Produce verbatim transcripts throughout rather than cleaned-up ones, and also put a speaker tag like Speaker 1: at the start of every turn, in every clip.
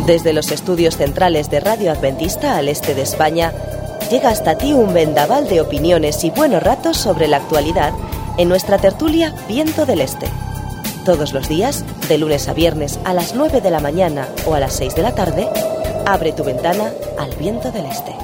Speaker 1: Desde los estudios centrales de Radio Adventista al este de España, llega hasta ti un vendaval de opiniones y buenos ratos sobre la actualidad en nuestra tertulia Viento del Este. Todos los días, de lunes a viernes a las nueve de la mañana o a las seis de la tarde, abre tu ventana al Viento del Este.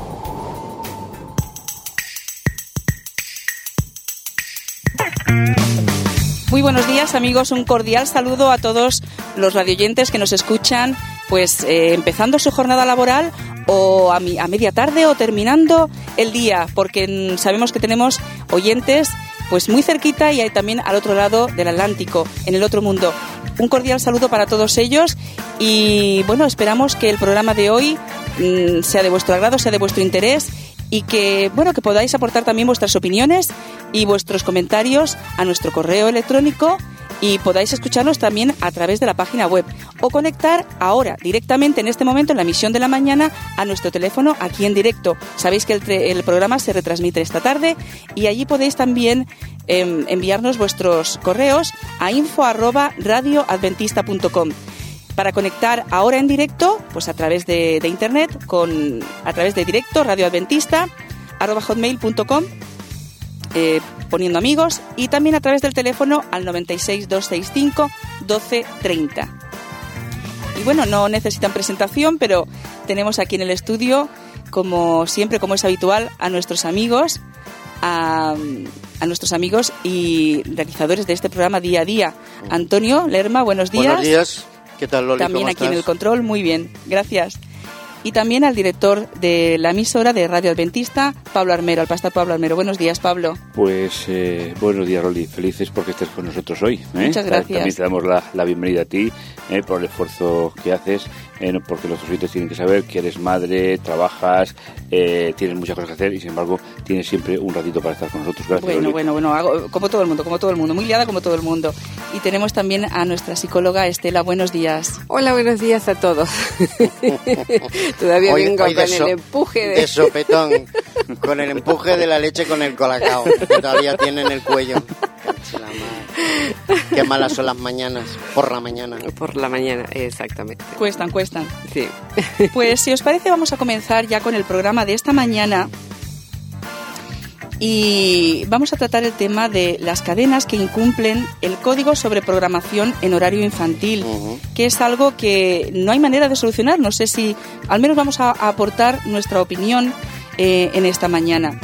Speaker 2: Muy buenos días, amigos. Un cordial saludo a todos los radioyentes que nos escuchan, pues eh, empezando su jornada laboral o a, mi, a media tarde o terminando el día, porque sabemos que tenemos oyentes pues muy cerquita y hay también al otro lado del Atlántico, en el otro mundo. Un cordial saludo para todos ellos y bueno, esperamos que el programa de hoy mmm, sea de vuestro agrado, sea de vuestro interés y que bueno que podáis aportar también vuestras opiniones y vuestros comentarios a nuestro correo electrónico y podáis escucharnos también a través de la página web o conectar ahora directamente en este momento en la emisión de la mañana a nuestro teléfono aquí en directo. Sabéis que el, tre- el programa se retransmite esta tarde y allí podéis también eh, enviarnos vuestros correos a info arroba radio adventista punto com. Para conectar ahora en directo, pues a través de, de internet, con a través de directo radio adventista arroba hotmail punto com, eh, poniendo amigos, y también a través del teléfono al noventa y seis, doscientos sesenta y cinco, doce treinta. Y bueno, no necesitan presentación, pero tenemos aquí en el estudio, como siempre, como es habitual, a nuestros amigos, a, a nuestros amigos y realizadores de este programa día a día. Antonio Lerma, buenos días.
Speaker 3: Buenos días. ¿Qué tal, Loli?
Speaker 2: También
Speaker 3: ¿Cómo
Speaker 2: aquí
Speaker 3: estás?
Speaker 2: en el control, muy bien, gracias. Y también al director de la emisora de Radio Adventista, Pablo Armero, al pastor Pablo Armero. Buenos días, Pablo.
Speaker 4: Pues eh, buenos días, Loli. Felices porque estés con nosotros hoy. ¿eh?
Speaker 2: Muchas gracias.
Speaker 4: También te damos la, la bienvenida a ti eh, por el esfuerzo que haces, eh, porque los oyentes tienen que saber que eres madre, trabajas, eh, tienes muchas cosas que hacer y sin embargo tienes siempre un ratito para estar con nosotros. Gracias,
Speaker 2: Bueno,
Speaker 4: Loli.
Speaker 2: bueno, bueno, hago, como todo el mundo, como todo el mundo, muy liada como todo el mundo. Y tenemos también a nuestra psicóloga Estela. Buenos días.
Speaker 5: Hola, buenos días a todos. Todavía
Speaker 3: Hoy-
Speaker 5: vengo
Speaker 3: hoy
Speaker 5: con
Speaker 3: de so-
Speaker 5: el empuje de...
Speaker 3: de sopetón, con el empuje de la leche con el colacao, que todavía tiene en el cuello. Cacho la madre. Qué malas son las mañanas, por la mañana.
Speaker 5: Por la mañana, exactamente.
Speaker 2: Cuestan, cuestan.
Speaker 5: Sí.
Speaker 2: Pues si os parece vamos a comenzar ya con el programa de esta mañana y vamos a tratar el tema de las cadenas que incumplen el código sobre programación en horario infantil,
Speaker 3: Uh-huh.
Speaker 2: que es algo que no hay manera de solucionar. No sé si al menos vamos a, a aportar nuestra opinión eh, en esta mañana.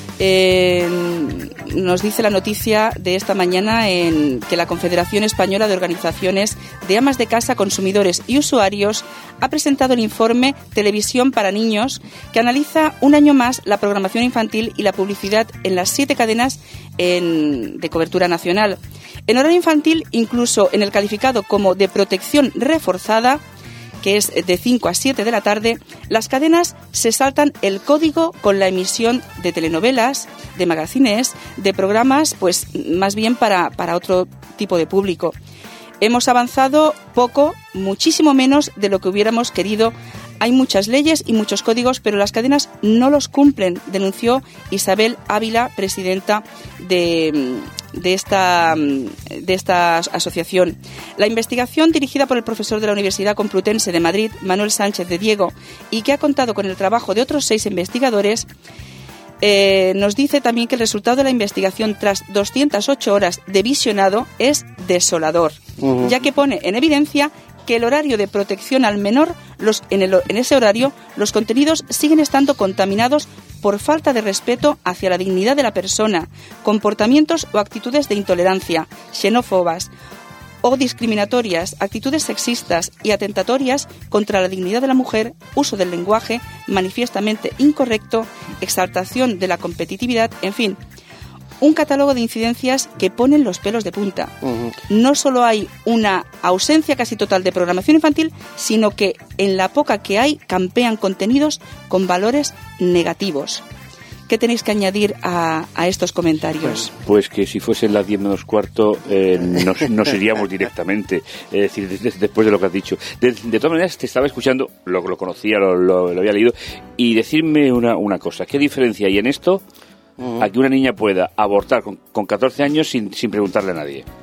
Speaker 2: Eh, nos dice la noticia de esta mañana en que la Confederación Española de Organizaciones de Amas de Casa, Consumidores y Usuarios ha presentado el informe Televisión para Niños, que analiza un año más la programación infantil y la publicidad en las siete cadenas en, de cobertura nacional. En horario infantil, incluso en el calificado como de protección reforzada, que es de cinco a siete de la tarde, las cadenas se saltan el código con la emisión de telenovelas, de magazines, de programas, pues más bien para, para otro tipo de público. Hemos avanzado poco, muchísimo menos de lo que hubiéramos querido. Hay muchas leyes y muchos códigos, pero las cadenas no los cumplen, denunció Isabel Ávila, presidenta de, de, esta, de esta asociación. La investigación, dirigida por el profesor de la Universidad Complutense de Madrid, Manuel Sánchez de Diego, y que ha contado con el trabajo de otros seis investigadores, eh, nos dice también que el resultado de la investigación tras doscientas ocho horas de visionado es desolador, uh-huh. ya que pone en evidencia que el horario de protección al menor, los, en, el, en ese horario, los contenidos siguen estando contaminados por falta de respeto hacia la dignidad de la persona, comportamientos o actitudes de intolerancia, xenófobas o discriminatorias, actitudes sexistas y atentatorias contra la dignidad de la mujer, uso del lenguaje manifiestamente incorrecto, exaltación de la competitividad, en fin, un catálogo de incidencias que ponen los pelos de punta. Uh-huh. No solo hay una ausencia casi total de programación infantil, sino que en la poca que hay campean contenidos con valores negativos. ¿Qué tenéis que añadir a, a estos comentarios?
Speaker 4: Pues, pues que si fuesen las diez menos cuarto eh, nos, nos iríamos directamente, es decir, desde, después de lo que has dicho. De, de todas maneras, te estaba escuchando, lo, lo conocía, lo, lo, lo había leído, y decirme una, una cosa, ¿qué diferencia hay en esto uh-huh. a que una niña pueda abortar con, con catorce años sin, sin preguntarle a nadie? Es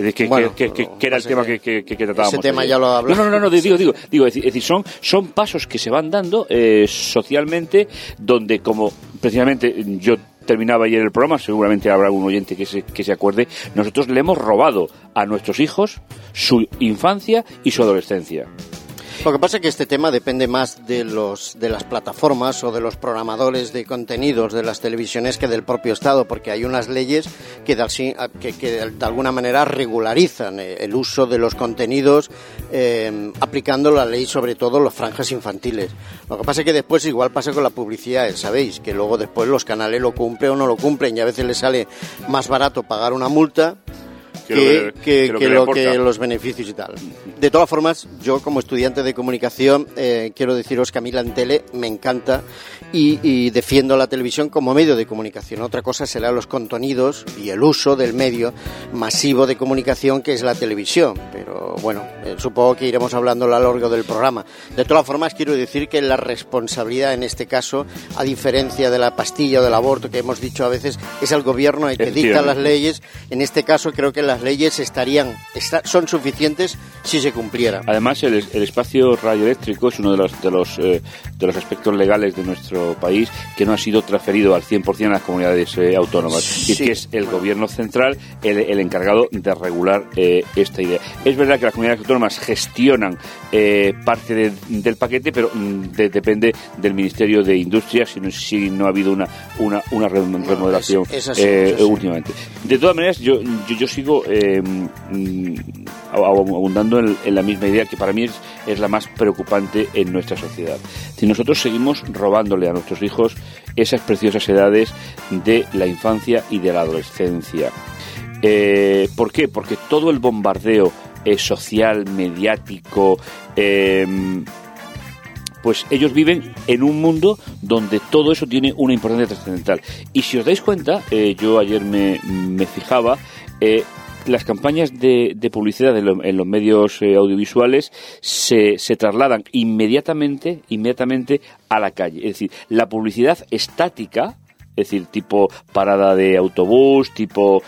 Speaker 4: decir, que,
Speaker 3: Bueno,
Speaker 4: que, que, que era el tema que, que, que tratábamos.
Speaker 3: Ese tema
Speaker 4: ayer.
Speaker 3: ya lo hablamos.
Speaker 4: No, no, no, no, digo, digo, digo, es decir, son, son pasos que se van dando eh, socialmente, donde como precisamente yo terminaba ayer el programa, seguramente habrá un oyente que se, que se acuerde, nosotros le hemos robado a nuestros hijos su infancia y su adolescencia.
Speaker 3: Lo que pasa es que este tema depende más de los de las plataformas o de los programadores de contenidos de las televisiones que del propio Estado, porque hay unas leyes que de, que, que de alguna manera regularizan el uso de los contenidos eh, aplicando la ley sobre todo los franjas infantiles. Lo que pasa es que después igual pasa con la publicidad, sabéis, que luego después los canales lo cumplen o no lo cumplen y a veces les sale más barato pagar una multa que, que, que, que, lo, que, que, lo que los beneficios y tal. De todas formas, yo como estudiante de comunicación eh, quiero deciros que a mí la tele me encanta y, y defiendo la televisión como medio de comunicación. Otra cosa será los contenidos y el uso del medio masivo de comunicación que es la televisión, pero bueno, eh, supongo que iremos hablando a lo largo del programa. De todas formas, quiero decir que la responsabilidad en este caso, a diferencia de la pastilla o del aborto que hemos dicho a veces, es el gobierno el que dicta las leyes. En este caso creo que las leyes estarían está, son suficientes si se cumpliera.
Speaker 4: Además, el, el espacio radioeléctrico es uno de los de los eh, de los aspectos legales de nuestro país que no ha sido transferido al cien por ciento a las comunidades eh, autónomas, sí. Y que es el gobierno central el, el encargado de regular eh, esta idea. Es verdad que las comunidades autónomas gestionan eh, parte de, del paquete, pero de, depende del Ministerio de Industria si no, si no ha habido una una, una remodelación no, es, es así, eh, es así. últimamente. De todas maneras, yo yo, yo sigo eh, abundando en, en la misma idea que para mí es, es la más preocupante en nuestra sociedad. Si nosotros seguimos robándole a nuestros hijos esas preciosas edades de la infancia y de la adolescencia. Eh, ¿Por qué? Porque todo el bombardeo eh, social, mediático, eh, pues ellos viven en un mundo donde todo eso tiene una importancia trascendental. Y si os dais cuenta, eh, yo ayer me, me fijaba, eh, las campañas de, de publicidad de lo, en los medios eh, audiovisuales se, se trasladan inmediatamente, inmediatamente a la calle. Es decir, la publicidad estática, es decir, tipo parada de autobús, tipo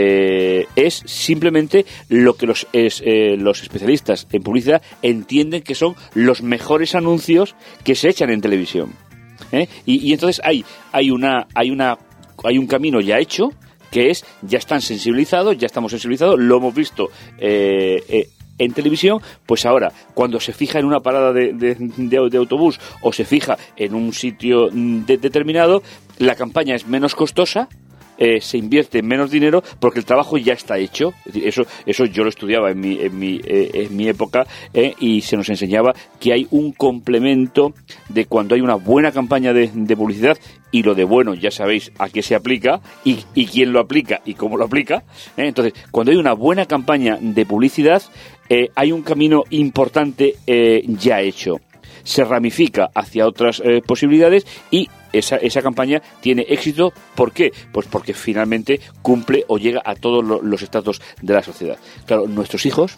Speaker 4: eh, es simplemente lo que los es, eh, los especialistas en publicidad entienden que son los mejores anuncios que se echan en televisión. ¿Eh? Y, y entonces hay hay una hay una hay un camino ya hecho, que es, ya están sensibilizados, ya estamos sensibilizados, lo hemos visto eh, eh, en televisión, pues ahora, cuando se fija en una parada de, de, de, de autobús o se fija en un sitio de, determinado, la campaña es menos costosa, eh, se invierte menos dinero porque el trabajo ya está hecho. Es decir, eso eso yo lo estudiaba en mi en mi eh, en mi época eh, y se nos enseñaba que hay un complemento de cuando hay una buena campaña de, de publicidad, y lo de bueno ya sabéis a qué se aplica y, y quién lo aplica y cómo lo aplica. ¿eh? Entonces, cuando hay una buena campaña de publicidad, eh, hay un camino importante eh, ya hecho. Se ramifica hacia otras eh, posibilidades y esa, esa campaña tiene éxito. ¿Por qué? Pues porque finalmente cumple o llega a todos lo, los estratos de la sociedad. Claro, nuestros hijos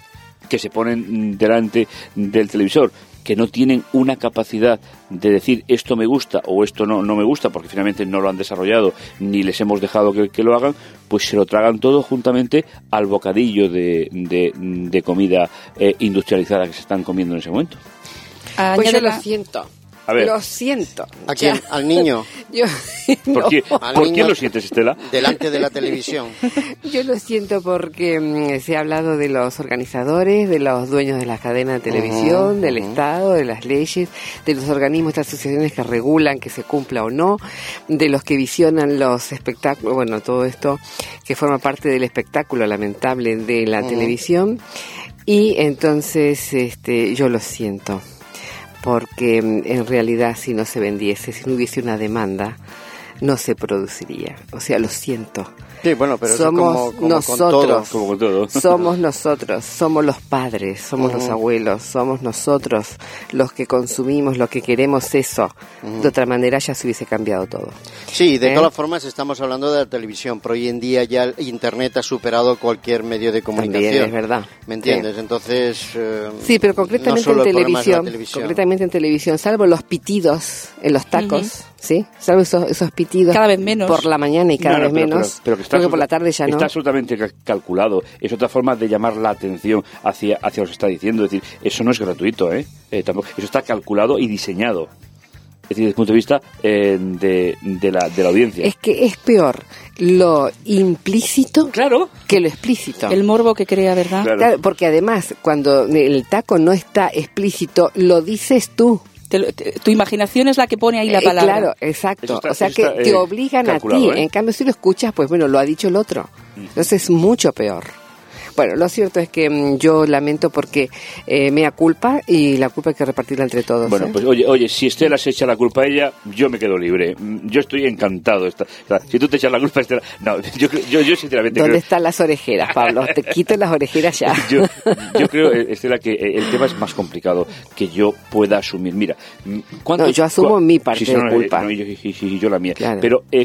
Speaker 4: que se ponen delante del televisor, que no tienen una capacidad de decir esto me gusta o esto no, no me gusta, porque finalmente no lo han desarrollado ni les hemos dejado que, que lo hagan, pues se lo tragan todo juntamente al bocadillo de, de, de comida eh, industrializada que se están comiendo en ese momento.
Speaker 5: Pues yo lo siento.
Speaker 4: A ver.
Speaker 5: Lo siento.
Speaker 3: ¿A quién? ¿Al niño?
Speaker 5: Yo,
Speaker 4: ¿Por,
Speaker 5: no.
Speaker 4: qué,
Speaker 3: Al
Speaker 4: ¿por
Speaker 3: niño
Speaker 4: qué lo sientes, Estela?
Speaker 3: Delante de la televisión.
Speaker 5: Yo lo siento porque mmm, se ha hablado de los organizadores, de los dueños de las cadenas de televisión, uh-huh, del uh-huh. Estado, de las leyes, de los organismos, de las asociaciones que regulan que se cumpla o no, de los que visionan los espectáculos, bueno, todo esto que forma parte del espectáculo lamentable de la uh-huh. televisión. Y entonces este, yo lo siento. Porque en realidad si no se vendiese, si no hubiese una demanda, no se produciría. O sea, lo siento.
Speaker 3: Sí, bueno, pero
Speaker 5: somos
Speaker 3: eso como, como
Speaker 5: nosotros,
Speaker 3: con todo.
Speaker 4: Como con todo.
Speaker 5: Somos nosotros, somos los padres, somos uh-huh. los abuelos, somos nosotros los que consumimos, los que queremos eso. Uh-huh. De otra manera ya se hubiese cambiado todo.
Speaker 3: Sí, de
Speaker 5: ¿Eh?
Speaker 3: todas formas estamos hablando de la televisión, pero hoy en día ya el Internet ha superado cualquier medio de comunicación.
Speaker 5: También, es verdad.
Speaker 3: ¿Me entiendes?
Speaker 5: Sí.
Speaker 3: Entonces, eh,
Speaker 5: sí, pero concretamente
Speaker 3: no
Speaker 5: en televisión,
Speaker 3: televisión,
Speaker 5: concretamente en televisión, salvo los pitidos en los tacos. Uh-huh. ¿sí? Salvo esos, esos pitidos
Speaker 2: cada vez menos
Speaker 5: por la mañana y cada
Speaker 4: no, no,
Speaker 5: vez
Speaker 4: pero,
Speaker 5: menos,
Speaker 4: pero, pero que está
Speaker 5: porque por la tarde ya no.
Speaker 4: Está absolutamente ca- calculado. Es otra forma de llamar la atención hacia, hacia lo que está diciendo. Es decir, eso no es gratuito, ¿eh? eh tampoco, eso está calculado y diseñado. Es decir, desde el punto de vista eh, de, de, la, de la audiencia.
Speaker 5: Es que es peor lo implícito
Speaker 4: claro.
Speaker 5: que lo explícito.
Speaker 2: El morbo que crea, ¿verdad?
Speaker 4: Claro.
Speaker 5: Claro, porque además, cuando el taco no está explícito, lo dices tú.
Speaker 2: Te, te, tu imaginación es la que pone ahí la
Speaker 5: Eh,
Speaker 2: palabra.
Speaker 5: claro, exacto.
Speaker 4: Está,
Speaker 5: o sea que
Speaker 4: está,
Speaker 5: te
Speaker 4: eh,
Speaker 5: obligan a ti.
Speaker 4: ¿eh?
Speaker 5: En cambio, si lo escuchas, pues bueno, lo ha dicho el otro. Entonces es mucho peor. Bueno, lo cierto es que mmm, yo lamento porque eh, me da culpa y la culpa hay que repartirla entre todos.
Speaker 4: Bueno,
Speaker 5: ¿eh?
Speaker 4: pues oye, oye, si Estela se echa la culpa a ella, yo me quedo libre. Yo estoy encantado. Esta, o sea, si tú te echas la culpa a Estela... No, yo, yo, yo sinceramente
Speaker 5: ¿Dónde
Speaker 4: creo...
Speaker 5: están las orejeras, Pablo? Te quito las orejeras ya.
Speaker 4: Yo, yo creo, Estela, que el tema es más complicado que yo pueda asumir. Mira, ¿cuánto,
Speaker 5: No, yo asumo
Speaker 4: cu-
Speaker 5: mi parte
Speaker 4: sí, sí,
Speaker 5: de
Speaker 4: no,
Speaker 5: culpa.
Speaker 4: No, y yo, y- y- y yo la mía.
Speaker 5: Claro.
Speaker 4: Pero, eh,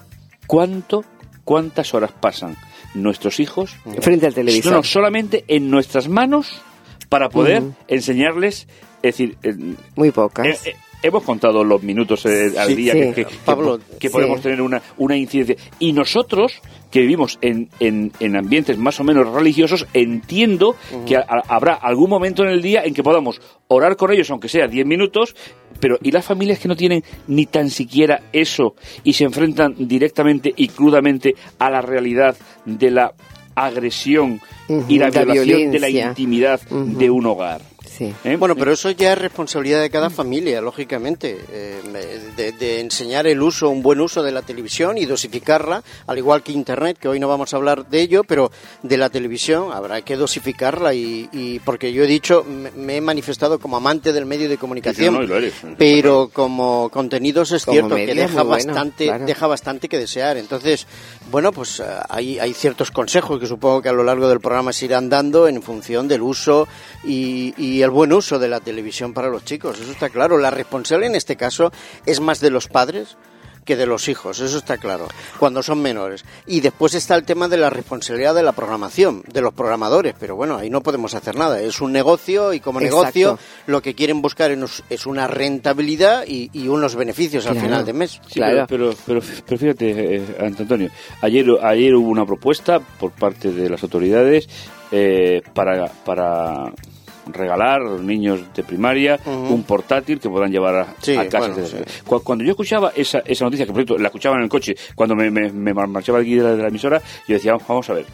Speaker 4: ¿cuánto, ¿cuántas horas pasan nuestros hijos
Speaker 5: Frente al televisor.
Speaker 4: No, no, solamente en nuestras manos para poder
Speaker 5: Ujú.
Speaker 4: enseñarles, es decir, eh,
Speaker 5: Muy pocas.
Speaker 4: eh, eh, hemos contado los minutos eh, al
Speaker 3: Sí,
Speaker 4: día
Speaker 5: sí.
Speaker 4: que, que- que-
Speaker 3: Pablo,
Speaker 4: que
Speaker 5: sí.
Speaker 4: podemos tener una, una incidencia. Y nosotros, que vivimos en, en, en ambientes más o menos religiosos, entiendo uh-huh. que a, a, habrá algún momento en el día en que podamos orar con ellos, aunque sea diez minutos, pero ¿y las familias que no tienen ni tan siquiera eso y se enfrentan directamente y crudamente a la realidad de la agresión
Speaker 5: uh-huh,
Speaker 4: y la,
Speaker 5: la
Speaker 4: violación
Speaker 5: violencia.
Speaker 4: de la intimidad uh-huh. de un hogar?
Speaker 5: Sí.
Speaker 4: ¿Eh?
Speaker 3: Bueno, pero eso ya es responsabilidad de cada familia, lógicamente, eh, de, de enseñar el uso, un buen uso de la televisión y dosificarla, al igual que Internet, que hoy no vamos a hablar de ello, pero de la televisión habrá que dosificarla y, y porque yo he dicho, me, me he manifestado como amante del medio de comunicación,
Speaker 4: Sí, no, no, lo eres.
Speaker 3: pero como contenidos es
Speaker 5: Como
Speaker 3: cierto
Speaker 5: medio
Speaker 3: que
Speaker 5: es
Speaker 3: deja
Speaker 5: muy bueno,
Speaker 3: bastante,
Speaker 5: claro.
Speaker 3: deja bastante que desear. Entonces, bueno, pues uh, hay, hay ciertos consejos que supongo que a lo largo del programa se irán dando en función del uso y, y el buen uso de la televisión para los chicos, eso está claro. La responsable en este caso es más de los padres que de los hijos, eso está claro, cuando son menores. Y después está el tema de la responsabilidad de la programación, de los programadores, pero bueno, ahí no podemos hacer nada, es un negocio y como
Speaker 5: Exacto.
Speaker 3: negocio lo que quieren buscar es una rentabilidad y, y unos beneficios al
Speaker 5: Claro.
Speaker 3: final de mes.
Speaker 4: Sí,
Speaker 5: Claro.
Speaker 4: pero, pero, pero, pero fíjate, eh, Antonio, ayer, ayer hubo una propuesta por parte de las autoridades eh, para, para regalar a los niños de primaria
Speaker 3: Uh-huh.
Speaker 4: un portátil que puedan llevar a,
Speaker 3: Sí,
Speaker 4: a casa.
Speaker 3: bueno,
Speaker 4: etcétera.
Speaker 3: sí.
Speaker 4: Cu- Cuando yo escuchaba esa, esa noticia, que por cierto la escuchaba en el coche, cuando me, me, me marchaba aquí de la, de la emisora, yo decía, vamos, vamos a ver.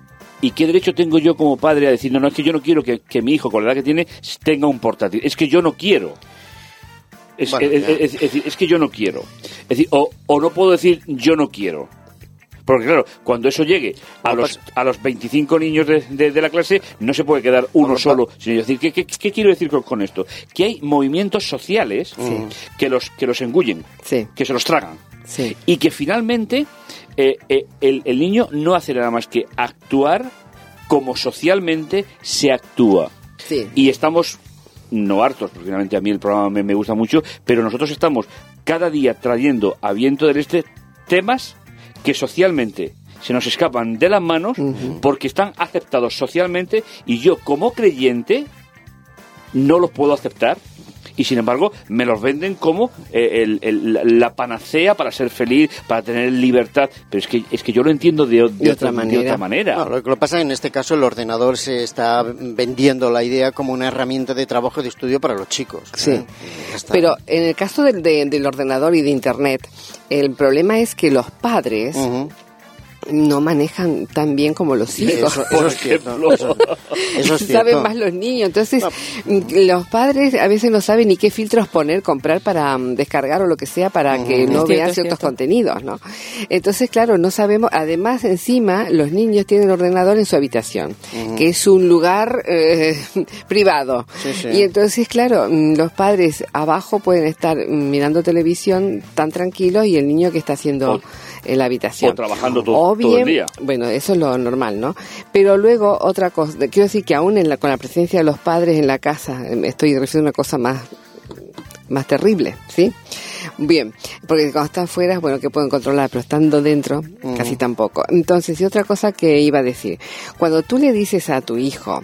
Speaker 4: ¿Y qué derecho tengo yo como padre a decir, no, no, es que yo no quiero que, que mi hijo, con la edad que tiene, tenga un portátil? Es que yo no quiero. Es,
Speaker 3: Bueno,
Speaker 4: es,
Speaker 3: ya.
Speaker 4: es- es decir, es que yo no quiero. Es decir, o, o no puedo decir yo no quiero. Porque claro, cuando eso llegue a
Speaker 3: No,
Speaker 4: los
Speaker 3: pues-
Speaker 4: a los veinticinco niños de, de, de la clase, no se puede quedar uno
Speaker 3: Bueno,
Speaker 4: solo. Sino decir, ¿qué, qué, qué quiero decir con, con esto? Que hay movimientos sociales que los que los engullen,
Speaker 5: Sí.
Speaker 4: que se los tragan.
Speaker 5: Sí.
Speaker 4: Y que finalmente eh, eh, el, el niño no hace nada más que actuar como socialmente se actúa.
Speaker 5: Sí.
Speaker 4: Y estamos, no hartos, porque finalmente a mí el programa me, me gusta mucho, pero nosotros estamos cada día trayendo a viento del este temas que socialmente se nos escapan de las manos uh-huh. porque están aceptados socialmente y yo como creyente no los puedo aceptar y sin embargo me los venden como eh, el, el, la panacea para ser feliz, para tener libertad, pero es que es que yo lo entiendo de, de,
Speaker 5: de otra,
Speaker 4: otra,
Speaker 5: manera.
Speaker 4: de otra manera.
Speaker 3: No, lo que pasa es que en este caso el ordenador se está vendiendo la idea como una herramienta de trabajo y de estudio para los chicos.
Speaker 5: Sí,
Speaker 3: ¿eh? Ya está.
Speaker 5: Pero en el caso del, de, del ordenador y de Internet, el problema es que los padres
Speaker 3: Uh-huh.
Speaker 5: no manejan tan bien como los hijos.
Speaker 3: Eso, eso es cierto. Eso, eso es cierto.
Speaker 5: Saben más los niños. Entonces, no. los padres a veces no saben ni qué filtros poner, comprar para um, descargar o lo que sea para uh-huh. que no
Speaker 2: es
Speaker 5: vean
Speaker 2: cierto,
Speaker 5: ciertos
Speaker 2: cierto.
Speaker 5: contenidos, ¿no? Entonces, claro, no sabemos. Además, encima, los niños tienen ordenador en su habitación, uh-huh. que es un lugar eh, privado.
Speaker 3: Sí, sí.
Speaker 5: Y entonces, claro, los padres abajo pueden estar mirando televisión tan tranquilos y el niño que está haciendo
Speaker 4: O,
Speaker 5: en la habitación.
Speaker 4: O trabajando todo,
Speaker 5: O bien,
Speaker 4: todo el día.
Speaker 5: Bueno, eso es lo normal, ¿no? Pero luego otra cosa, quiero decir que aún en la, con la presencia de los padres en la casa, me estoy refiriendo a una cosa más, más terrible, ¿sí? Bien, porque cuando están fuera, bueno, que pueden controlar, pero estando dentro, uh-huh. casi tampoco. Entonces, y otra cosa que iba a decir, cuando tú le dices a tu hijo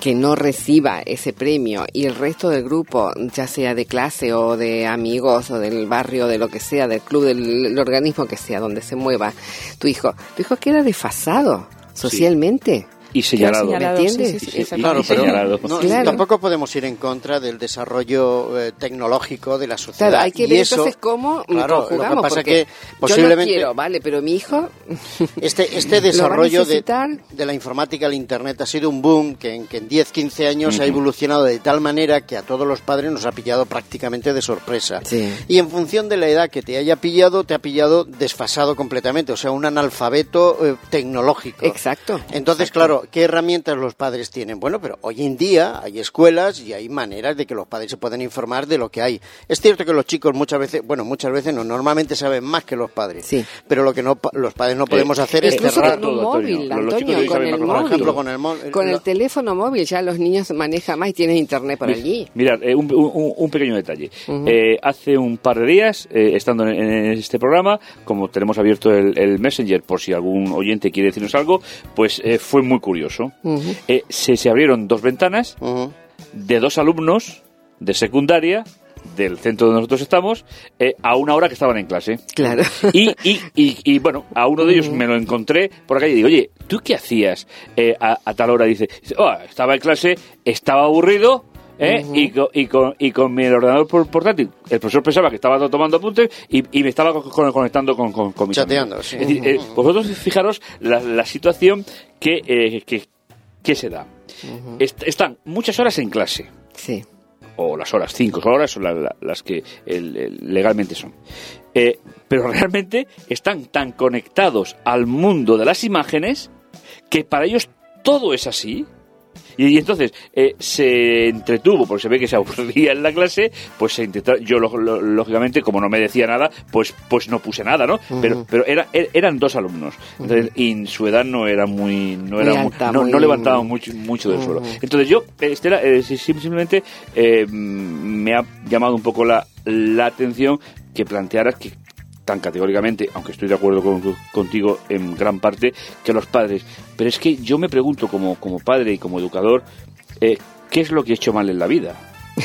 Speaker 5: que no reciba ese premio y el resto del grupo, ya sea de clase o de amigos o del barrio, de lo que sea, del club, del, del organismo que sea, donde se mueva tu hijo, tu hijo queda desfasado socialmente.
Speaker 4: Sí. Y señalado.
Speaker 5: ¿Me entiendes?
Speaker 2: Sí, sí, sí,
Speaker 3: Claro, pero
Speaker 4: señalado.
Speaker 3: no,
Speaker 5: Claro.
Speaker 3: tampoco podemos ir en contra del desarrollo eh, tecnológico de la sociedad.
Speaker 5: Claro, hay que
Speaker 3: y
Speaker 5: ver
Speaker 3: eso,
Speaker 5: entonces cómo
Speaker 3: claro,
Speaker 5: conjugamos,
Speaker 3: lo que pasa
Speaker 5: porque
Speaker 3: que posiblemente
Speaker 5: yo no quiero, vale, pero mi hijo
Speaker 3: este este desarrollo de, de la informática, el internet ha sido un boom que en, que en diez, quince años uh-huh. ha evolucionado de tal manera que a todos los padres nos ha pillado prácticamente de sorpresa.
Speaker 5: Sí.
Speaker 3: Y en función de la edad que te haya pillado, te ha pillado desfasado completamente, o sea, un analfabeto eh, tecnológico.
Speaker 5: Exacto.
Speaker 3: Entonces,
Speaker 5: exacto.
Speaker 3: claro, ¿qué herramientas los padres tienen? Bueno, pero hoy en día hay escuelas y hay maneras de que los padres se puedan informar de lo que hay. Es cierto que los chicos muchas veces, bueno, muchas veces no, normalmente saben más que los padres,
Speaker 5: sí.
Speaker 3: pero lo que no los padres no podemos
Speaker 4: eh,
Speaker 3: hacer
Speaker 4: eh,
Speaker 3: es
Speaker 5: incluso
Speaker 3: cerrar
Speaker 5: con un móvil,
Speaker 4: Antonio,
Speaker 5: Antonio,
Speaker 4: Antonio
Speaker 5: con el móvil,
Speaker 3: por ejemplo, con el móvil,
Speaker 5: con
Speaker 3: lo...
Speaker 5: el teléfono móvil ya los niños manejan más y tienen internet por allí.
Speaker 4: Mirad, eh, un, un, un pequeño detalle.
Speaker 5: Uh-huh.
Speaker 4: Eh, hace un par de días, eh, estando en, en este programa, como tenemos abierto el, el Messenger por si algún oyente quiere decirnos algo, pues eh, fue muy curioso. Uh-huh. Eh, se, se abrieron dos ventanas uh-huh. de dos alumnos de secundaria del centro donde nosotros estamos, eh, a una hora que estaban en clase.
Speaker 5: Claro.
Speaker 4: Y, y, y, y bueno, a uno de ellos me lo encontré por acá y digo, oye, ¿tú qué hacías eh, a, a tal hora? Dice, oh, estaba en clase, estaba aburrido, ¿eh? Uh-huh. y, con, y, con, y con mi ordenador portátil. El profesor pensaba que estaba tomando apuntes y, y me estaba con, conectando con, con, con mis
Speaker 3: chateando,
Speaker 4: amigos.
Speaker 3: Sí.
Speaker 4: Es decir, eh, vosotros fijaros la, la situación que, eh, que, que se da. Uh-huh. Est- están muchas horas en clase.
Speaker 5: Sí.
Speaker 4: O las horas, cinco horas son la, la, las que el, el, legalmente son. Eh, pero realmente están tan conectados al mundo de las imágenes que para ellos todo es así. Y, y entonces eh, se entretuvo, porque se ve que se aburría en la clase, pues se intentó, yo lo, lo, lógicamente, como no me decía nada, pues pues no puse nada, ¿no? Uh-huh. Pero pero era, er, eran dos alumnos, entonces uh-huh. y su edad no era muy, no era muy alta, muy, no, muy... no levantaban mucho, mucho del uh-huh. suelo. Entonces yo, Estela, eh, simplemente eh, me ha llamado un poco la, la atención que plantearas que tan categóricamente, aunque estoy de acuerdo con, contigo en gran parte, que los padres. Pero es que yo me pregunto como, como padre y como educador, eh, ¿qué es lo que he hecho mal en la vida?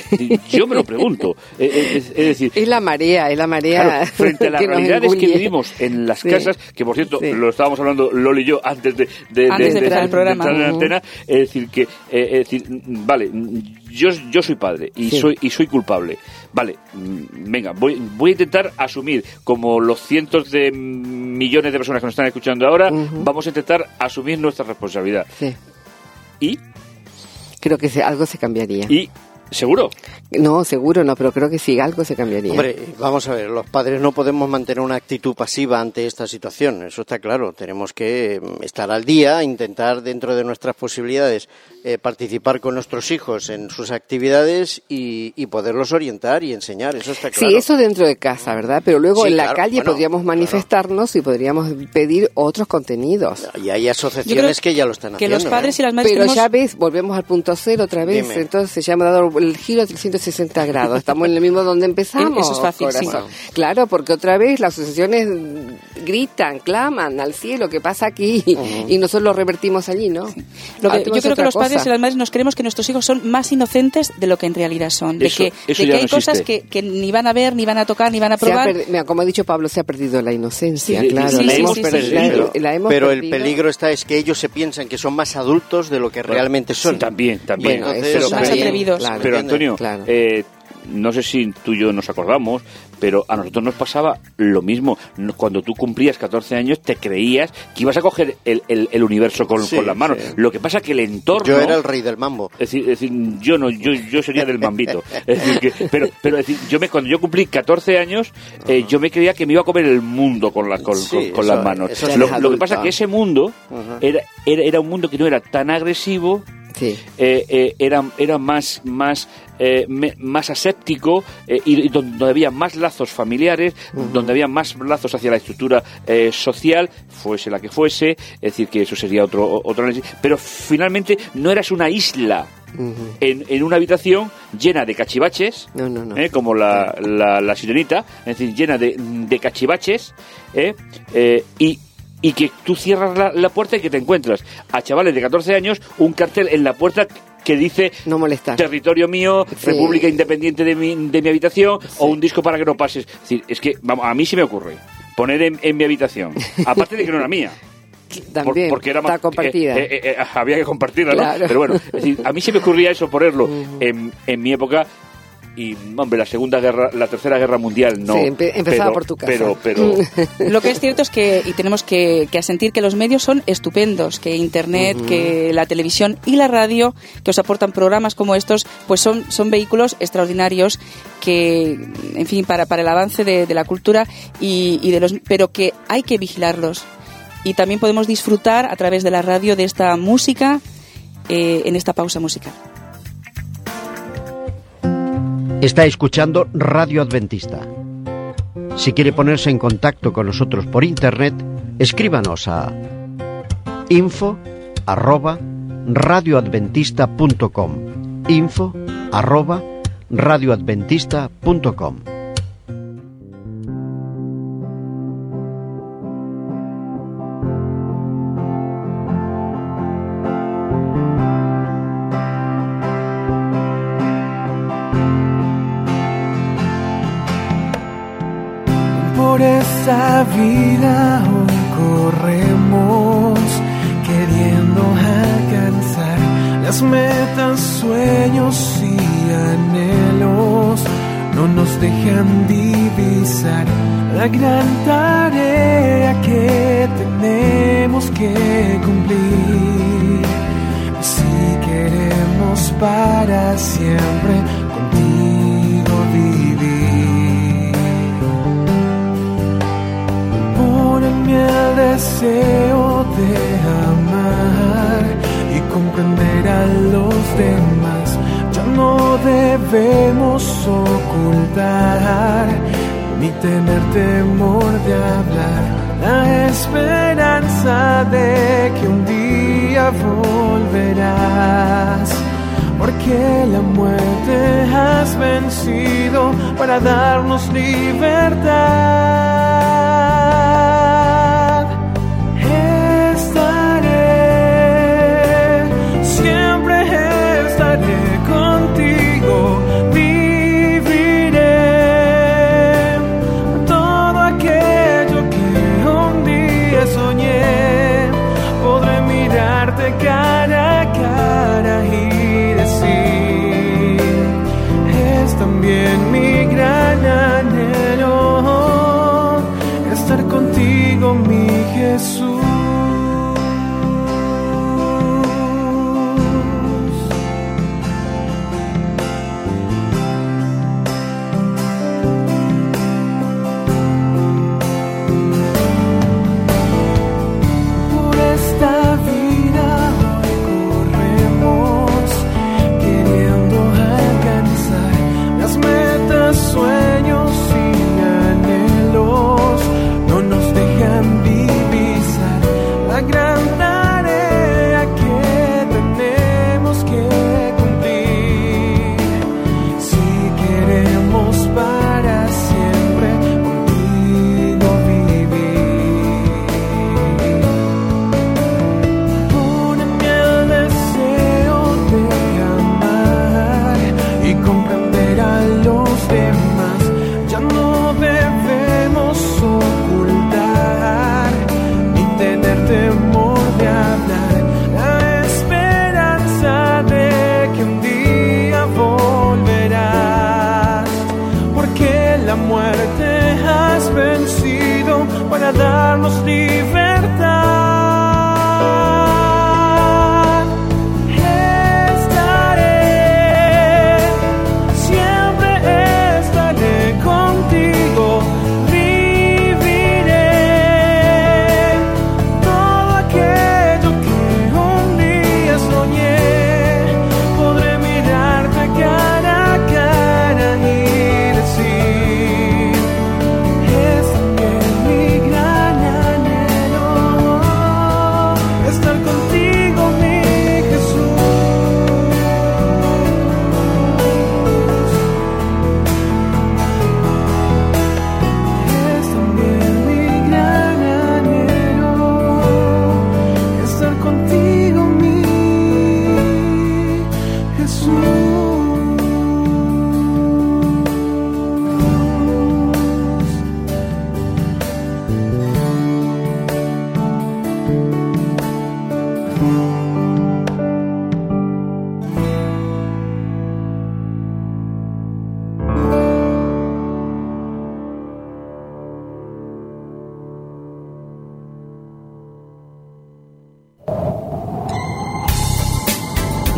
Speaker 4: Yo me lo pregunto. Es, es, es decir,
Speaker 5: es la marea, es la marea.
Speaker 4: Claro, frente a las realidades que vivimos en las sí. casas, que por cierto, sí. lo estábamos hablando Loli y yo antes de, de,
Speaker 2: antes
Speaker 4: de,
Speaker 2: de, de, de,
Speaker 4: de,
Speaker 2: el programa.
Speaker 4: de entrar en la antena, es decir, que, eh, es decir, vale, yo, yo soy padre y sí. soy y soy culpable. Vale, venga, voy, voy a intentar asumir, como los cientos de millones de personas que nos están escuchando ahora, uh-huh. vamos a intentar asumir nuestra responsabilidad.
Speaker 5: Sí.
Speaker 4: ¿Y?
Speaker 5: Creo que se, algo se cambiaría.
Speaker 4: ¿Y? ¿Seguro?
Speaker 5: No, seguro no, pero creo que sí, algo se cambiaría.
Speaker 3: Hombre, vamos a ver, los padres no podemos mantener una actitud pasiva ante esta situación, eso está claro. Tenemos que estar al día, intentar dentro de nuestras posibilidades eh, participar con nuestros hijos en sus actividades y, y poderlos orientar y enseñar, eso está claro.
Speaker 5: Sí, eso dentro de casa, ¿verdad? Pero luego
Speaker 3: sí,
Speaker 5: en la
Speaker 3: claro,
Speaker 5: calle
Speaker 3: bueno,
Speaker 5: podríamos manifestarnos claro. y podríamos pedir otros contenidos.
Speaker 3: Y hay asociaciones que ya lo están
Speaker 2: que
Speaker 3: haciendo.
Speaker 2: Que los padres
Speaker 3: ¿eh?
Speaker 2: y las madres
Speaker 5: Pero
Speaker 2: tenemos...
Speaker 5: ya ves, volvemos al punto cero otra vez,
Speaker 3: Dime.
Speaker 5: Entonces ya me ha dado el giro de trescientos sesenta grados. Estamos en el mismo donde empezamos.
Speaker 2: Eso es fácil,
Speaker 5: corazón.
Speaker 2: sí.
Speaker 5: Claro, porque otra vez las asociaciones gritan, claman al cielo, ¿qué pasa aquí? Uh-huh. Y nosotros lo revertimos allí, ¿no?
Speaker 2: Lo que, yo creo que los
Speaker 5: cosa.
Speaker 2: padres y las madres nos creemos que nuestros hijos son más inocentes de lo que en realidad son. De
Speaker 4: eso,
Speaker 2: que,
Speaker 4: eso
Speaker 2: de que hay
Speaker 4: no
Speaker 2: cosas que, que ni van a ver, ni van a tocar, ni van a probar.
Speaker 5: Perdi- mira, como ha dicho Pablo, se ha perdido la inocencia,
Speaker 2: sí,
Speaker 5: claro.
Speaker 2: sí,
Speaker 5: la
Speaker 2: sí,
Speaker 5: hemos
Speaker 2: sí,
Speaker 5: perdido.
Speaker 2: sí.
Speaker 5: La hemos
Speaker 3: Pero
Speaker 5: perdido.
Speaker 3: el peligro está es que ellos se piensan que son más adultos de lo que realmente son.
Speaker 4: Sí, también, también.
Speaker 5: Bueno,
Speaker 3: Entonces,
Speaker 5: eso
Speaker 2: más
Speaker 5: también,
Speaker 2: atrevidos.
Speaker 5: claro.
Speaker 4: Pero Antonio,
Speaker 5: claro.
Speaker 4: eh, no sé si tú y yo nos acordamos, pero a nosotros nos pasaba lo mismo. Cuando tú cumplías catorce años, te creías que ibas a coger el, el, el universo con,
Speaker 3: sí,
Speaker 4: con las manos.
Speaker 3: Sí.
Speaker 4: Lo que pasa que el entorno...
Speaker 3: Yo era el rey del mambo.
Speaker 4: Es decir, es decir yo no, yo, yo sería del mambito. Es decir, que, pero, pero es decir, yo me, cuando yo cumplí catorce años, eh, yo me creía que me iba a comer el mundo con, la, con,
Speaker 3: sí,
Speaker 4: con, con
Speaker 3: eso,
Speaker 4: las manos.
Speaker 3: eso
Speaker 4: Lo, lo que pasa es que ese mundo
Speaker 3: uh-huh.
Speaker 4: era, era, era un mundo que no era tan agresivo.
Speaker 5: Sí.
Speaker 4: Eh, eh, era, era más más eh, me, más aséptico eh, y, y donde había más lazos familiares, uh-huh. donde había más lazos hacia la estructura eh, social, fuese la que fuese, es decir, que eso sería otro otro análisis, pero finalmente no eras una isla uh-huh. en, en una habitación llena de cachivaches,
Speaker 5: no, no, no.
Speaker 4: Eh, como la, la, la sirenita, es decir, llena de, de cachivaches eh, eh, y y que tú cierras la, la puerta y que te encuentras a chavales de catorce años un cartel en la puerta que dice
Speaker 5: no molestar,
Speaker 4: territorio mío, sí. República independiente de mi, de mi habitación, sí. O un disco para que no pases. Es decir, es que vamos, a mí se me ocurre poner en, en mi habitación, aparte de que no era mía.
Speaker 5: También,
Speaker 4: Por, porque era más,
Speaker 5: está compartida.
Speaker 4: Eh, eh, eh, había que compartirla, ¿no?
Speaker 5: Claro.
Speaker 4: Pero bueno, es decir, a mí se me ocurría eso, ponerlo uh-huh. en, en mi época. Y, hombre, la segunda guerra, la tercera guerra mundial no.
Speaker 5: Sí, empe- empezaba
Speaker 4: pero,
Speaker 5: por tu casa.
Speaker 4: Pero, pero...
Speaker 2: Lo que es cierto es que, y tenemos que, que asentir que los medios son estupendos, que Internet, uh-huh. que la televisión y la radio, que os aportan programas como estos, pues son, son vehículos extraordinarios que, en fin, para, para el avance de, de la cultura y, y de los, pero que hay que vigilarlos. Y también podemos disfrutar a través de la radio de esta música eh, en esta pausa musical.
Speaker 6: Está escuchando Radio Adventista. Si quiere ponerse en contacto con nosotros por internet, escríbanos a info arroba radioadventista punto com. info arroba radioadventista punto com.
Speaker 7: Por esa vida hoy corremos, queriendo alcanzar las metas, sueños y anhelos. No nos dejan divisar la gran tarea que tenemos que cumplir. Si queremos para siempre contigo vivir. El deseo de amar y comprender a los demás, ya no debemos ocultar ni tener temor de hablar. La esperanza de que un día volverás, porque la muerte has vencido para darnos libertad. Cara a cara y decir, es también mi gran anhelo.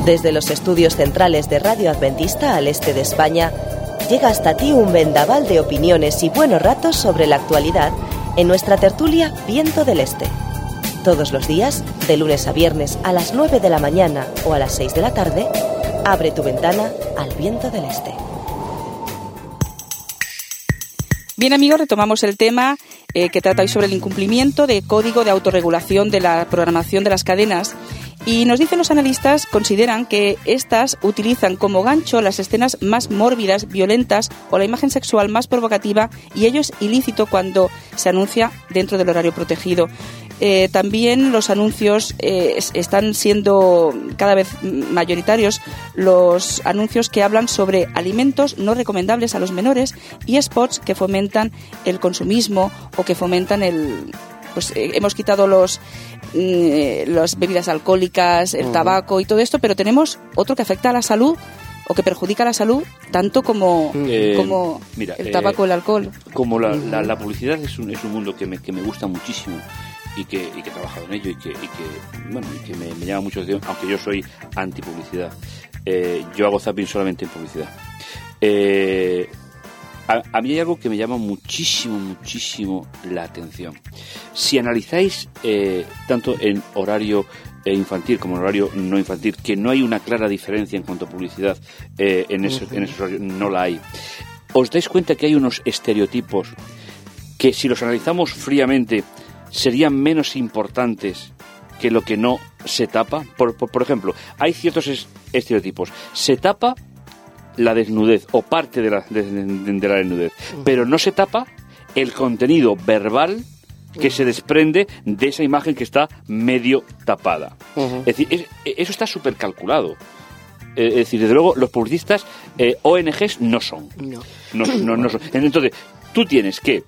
Speaker 1: Desde los estudios centrales de Radio Adventista al este de España, llega hasta ti un vendaval de opiniones y buenos ratos sobre la actualidad en nuestra tertulia Viento del Este. Todos los días, de lunes a viernes a las nueve de la mañana o a las seis de la tarde, abre tu ventana al Viento del Este.
Speaker 2: Bien, amigos, retomamos el tema eh, que trata hoy sobre el incumplimiento de código de autorregulación de la programación de las cadenas. Y nos dicen los analistas, consideran que estas utilizan como gancho las escenas más mórbidas, violentas o la imagen sexual más provocativa, y ello es ilícito cuando se anuncia dentro del horario protegido. Eh, también los anuncios eh, están siendo cada vez mayoritarios, los anuncios que hablan sobre alimentos no recomendables a los menores y spots que fomentan el consumismo o que fomentan el... Pues eh, hemos quitado los eh, las bebidas alcohólicas, el uh-huh. tabaco y todo esto, pero tenemos otro que afecta a la salud o que perjudica a la salud tanto como, eh, como
Speaker 4: mira,
Speaker 2: el tabaco o eh, el alcohol.
Speaker 4: Como la, la, la publicidad es un, es un mundo que me, que me gusta muchísimo y que, y que he trabajado en ello y que, y que, bueno, y que me, me llama mucho la atención, aunque yo soy antipublicidad. Eh, yo hago zapping solamente en publicidad. Eh, a, a mí hay algo que me llama muchísimo, muchísimo la atención. Si analizáis eh, tanto en horario eh, infantil como en horario no infantil, que no hay una clara diferencia en cuanto a publicidad eh, en, ese, en esos horarios, no la hay. ¿Os dais cuenta que hay unos estereotipos que, si los analizamos fríamente, serían menos importantes que lo que no se tapa? Por, por, por ejemplo, hay ciertos es, estereotipos. Se tapa la desnudez o parte de la, de, de, de la desnudez, uh-huh. pero no se tapa el contenido verbal que uh-huh. se desprende de esa imagen que está medio tapada. Uh-huh. Es decir, es, eso está súper calculado. Eh, es decir, desde luego, los publicistas eh, O N Ges no son. No. No, no, no son. Entonces, tú tienes que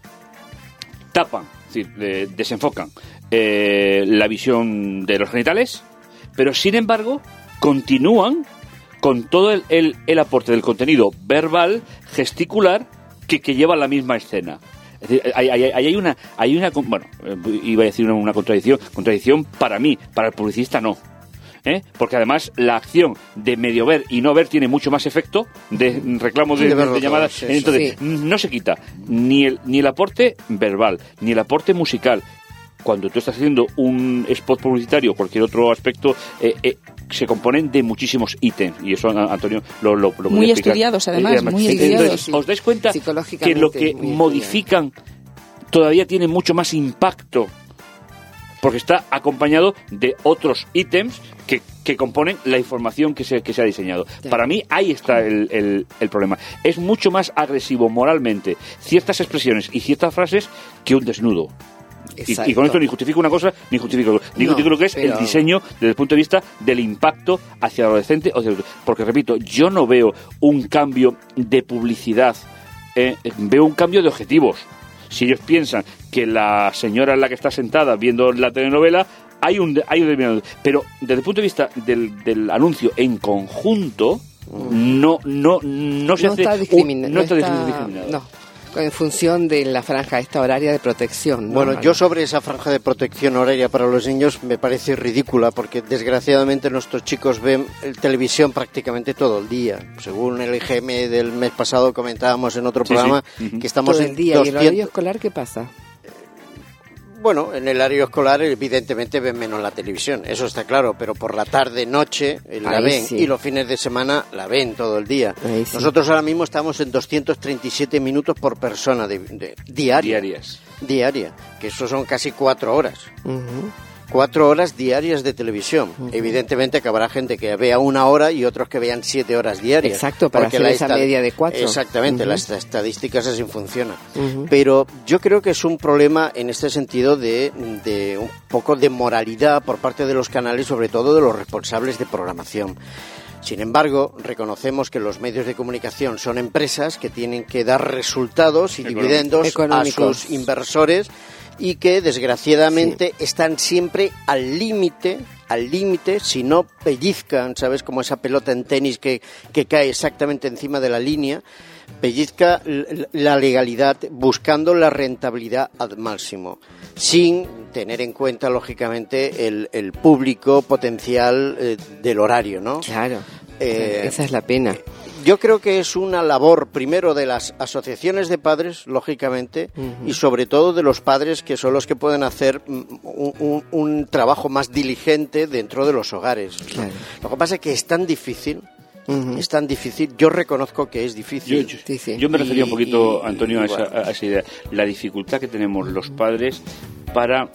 Speaker 4: tapan, es decir, eh, desenfocan eh, la visión de los genitales, pero sin embargo continúan con todo el, el, el aporte del contenido verbal, gesticular, que, que lleva la misma escena. Es decir, hay, hay, hay una, hay una, bueno, iba a decir una, una contradicción, contradicción para mí, para el publicista no. ¿Eh? Porque además la acción de medio ver y no ver tiene mucho más efecto de reclamo de, de, de llamadas. Sí, entonces, sí. no se quita ni el, ni el aporte verbal, ni el aporte musical. Cuando tú estás haciendo un spot publicitario o cualquier otro aspecto, eh, eh, se componen de muchísimos ítems. Y eso, Antonio, lo, lo, lo
Speaker 2: muy estudiados, además, eh, además, muy estudiados.
Speaker 4: Entonces, ¿os dais cuenta que lo que modifican todavía tiene mucho más impacto? Porque está acompañado de otros ítems que, que componen la información que se, que se ha diseñado. Sí. Para mí, ahí está el, el, el problema. Es mucho más agresivo moralmente ciertas expresiones y ciertas frases que un desnudo. Y, y con esto ni justifico una cosa ni justifico otra. Digo, no, digo lo que es pero... el diseño desde el punto de vista del impacto hacia el adolescente. Porque, repito, yo no veo un cambio de publicidad, eh, veo un cambio de objetivos. Si ellos piensan que la señora en la que está sentada viendo la telenovela, hay un, hay un pero desde el punto de vista del, del anuncio en conjunto, mm. no, no, no se
Speaker 5: no
Speaker 4: hace...
Speaker 5: Está discrimin-
Speaker 4: un,
Speaker 5: no,
Speaker 4: no está,
Speaker 5: está
Speaker 4: discriminado.
Speaker 5: No. En función de la franja esta horaria de protección, ¿no?
Speaker 3: Bueno, yo sobre esa franja de protección horaria para los niños me parece ridícula, porque desgraciadamente nuestros chicos ven televisión prácticamente todo el día. Según el I G M del mes pasado comentábamos en otro sí, programa sí. Uh-huh. que estamos
Speaker 5: todo el día.
Speaker 3: en doscientos...
Speaker 5: ¿Y el horario escolar qué pasa?
Speaker 3: Bueno, en el horario escolar evidentemente ven menos la televisión, eso está claro, pero por la tarde, noche la Ahí ven sí. y los fines de semana la ven todo el día. Sí. Nosotros ahora mismo estamos en doscientos treinta y siete minutos por persona de, de, diaria,
Speaker 4: diarias.
Speaker 3: Diaria, que eso son casi cuatro horas.
Speaker 5: Uh-huh.
Speaker 3: Cuatro horas diarias de televisión. Uh-huh. Evidentemente que habrá gente que vea una hora y otros que vean siete horas diarias.
Speaker 5: Exacto, para hacer esa esta... media de cuatro.
Speaker 3: Exactamente, uh-huh. las estadísticas así funcionan. Uh-huh. Pero yo creo que es un problema en este sentido de, de un poco de moralidad por parte de los canales, sobre todo de los responsables de programación. Sin embargo, reconocemos que los medios de comunicación son empresas que tienen que dar resultados y Económico. dividendos Económicos. a sus inversores, y que desgraciadamente sí. están siempre al límite, al límite, si no pellizcan, ¿sabes? Como esa pelota en tenis que, que cae exactamente encima de la línea, pellizca la legalidad buscando la rentabilidad al máximo, sin tener en cuenta, lógicamente, el, el público potencial eh, del horario, ¿no?
Speaker 5: Claro,
Speaker 3: Eh,
Speaker 5: esa es la pena.
Speaker 3: Yo creo que es una labor, primero, de las asociaciones de padres, lógicamente, uh-huh. y sobre todo de los padres, que son los que pueden hacer un, un, un trabajo más diligente dentro de los hogares.
Speaker 5: Claro.
Speaker 3: Lo que pasa es que es tan difícil,
Speaker 5: uh-huh.
Speaker 3: es tan difícil, yo reconozco que es difícil.
Speaker 4: Yo, yo,
Speaker 5: sí, sí.
Speaker 4: yo me refería un poquito,
Speaker 3: y,
Speaker 4: Antonio,
Speaker 3: y,
Speaker 4: a, esa,
Speaker 3: bueno.
Speaker 4: a esa idea, la dificultad que tenemos los padres para...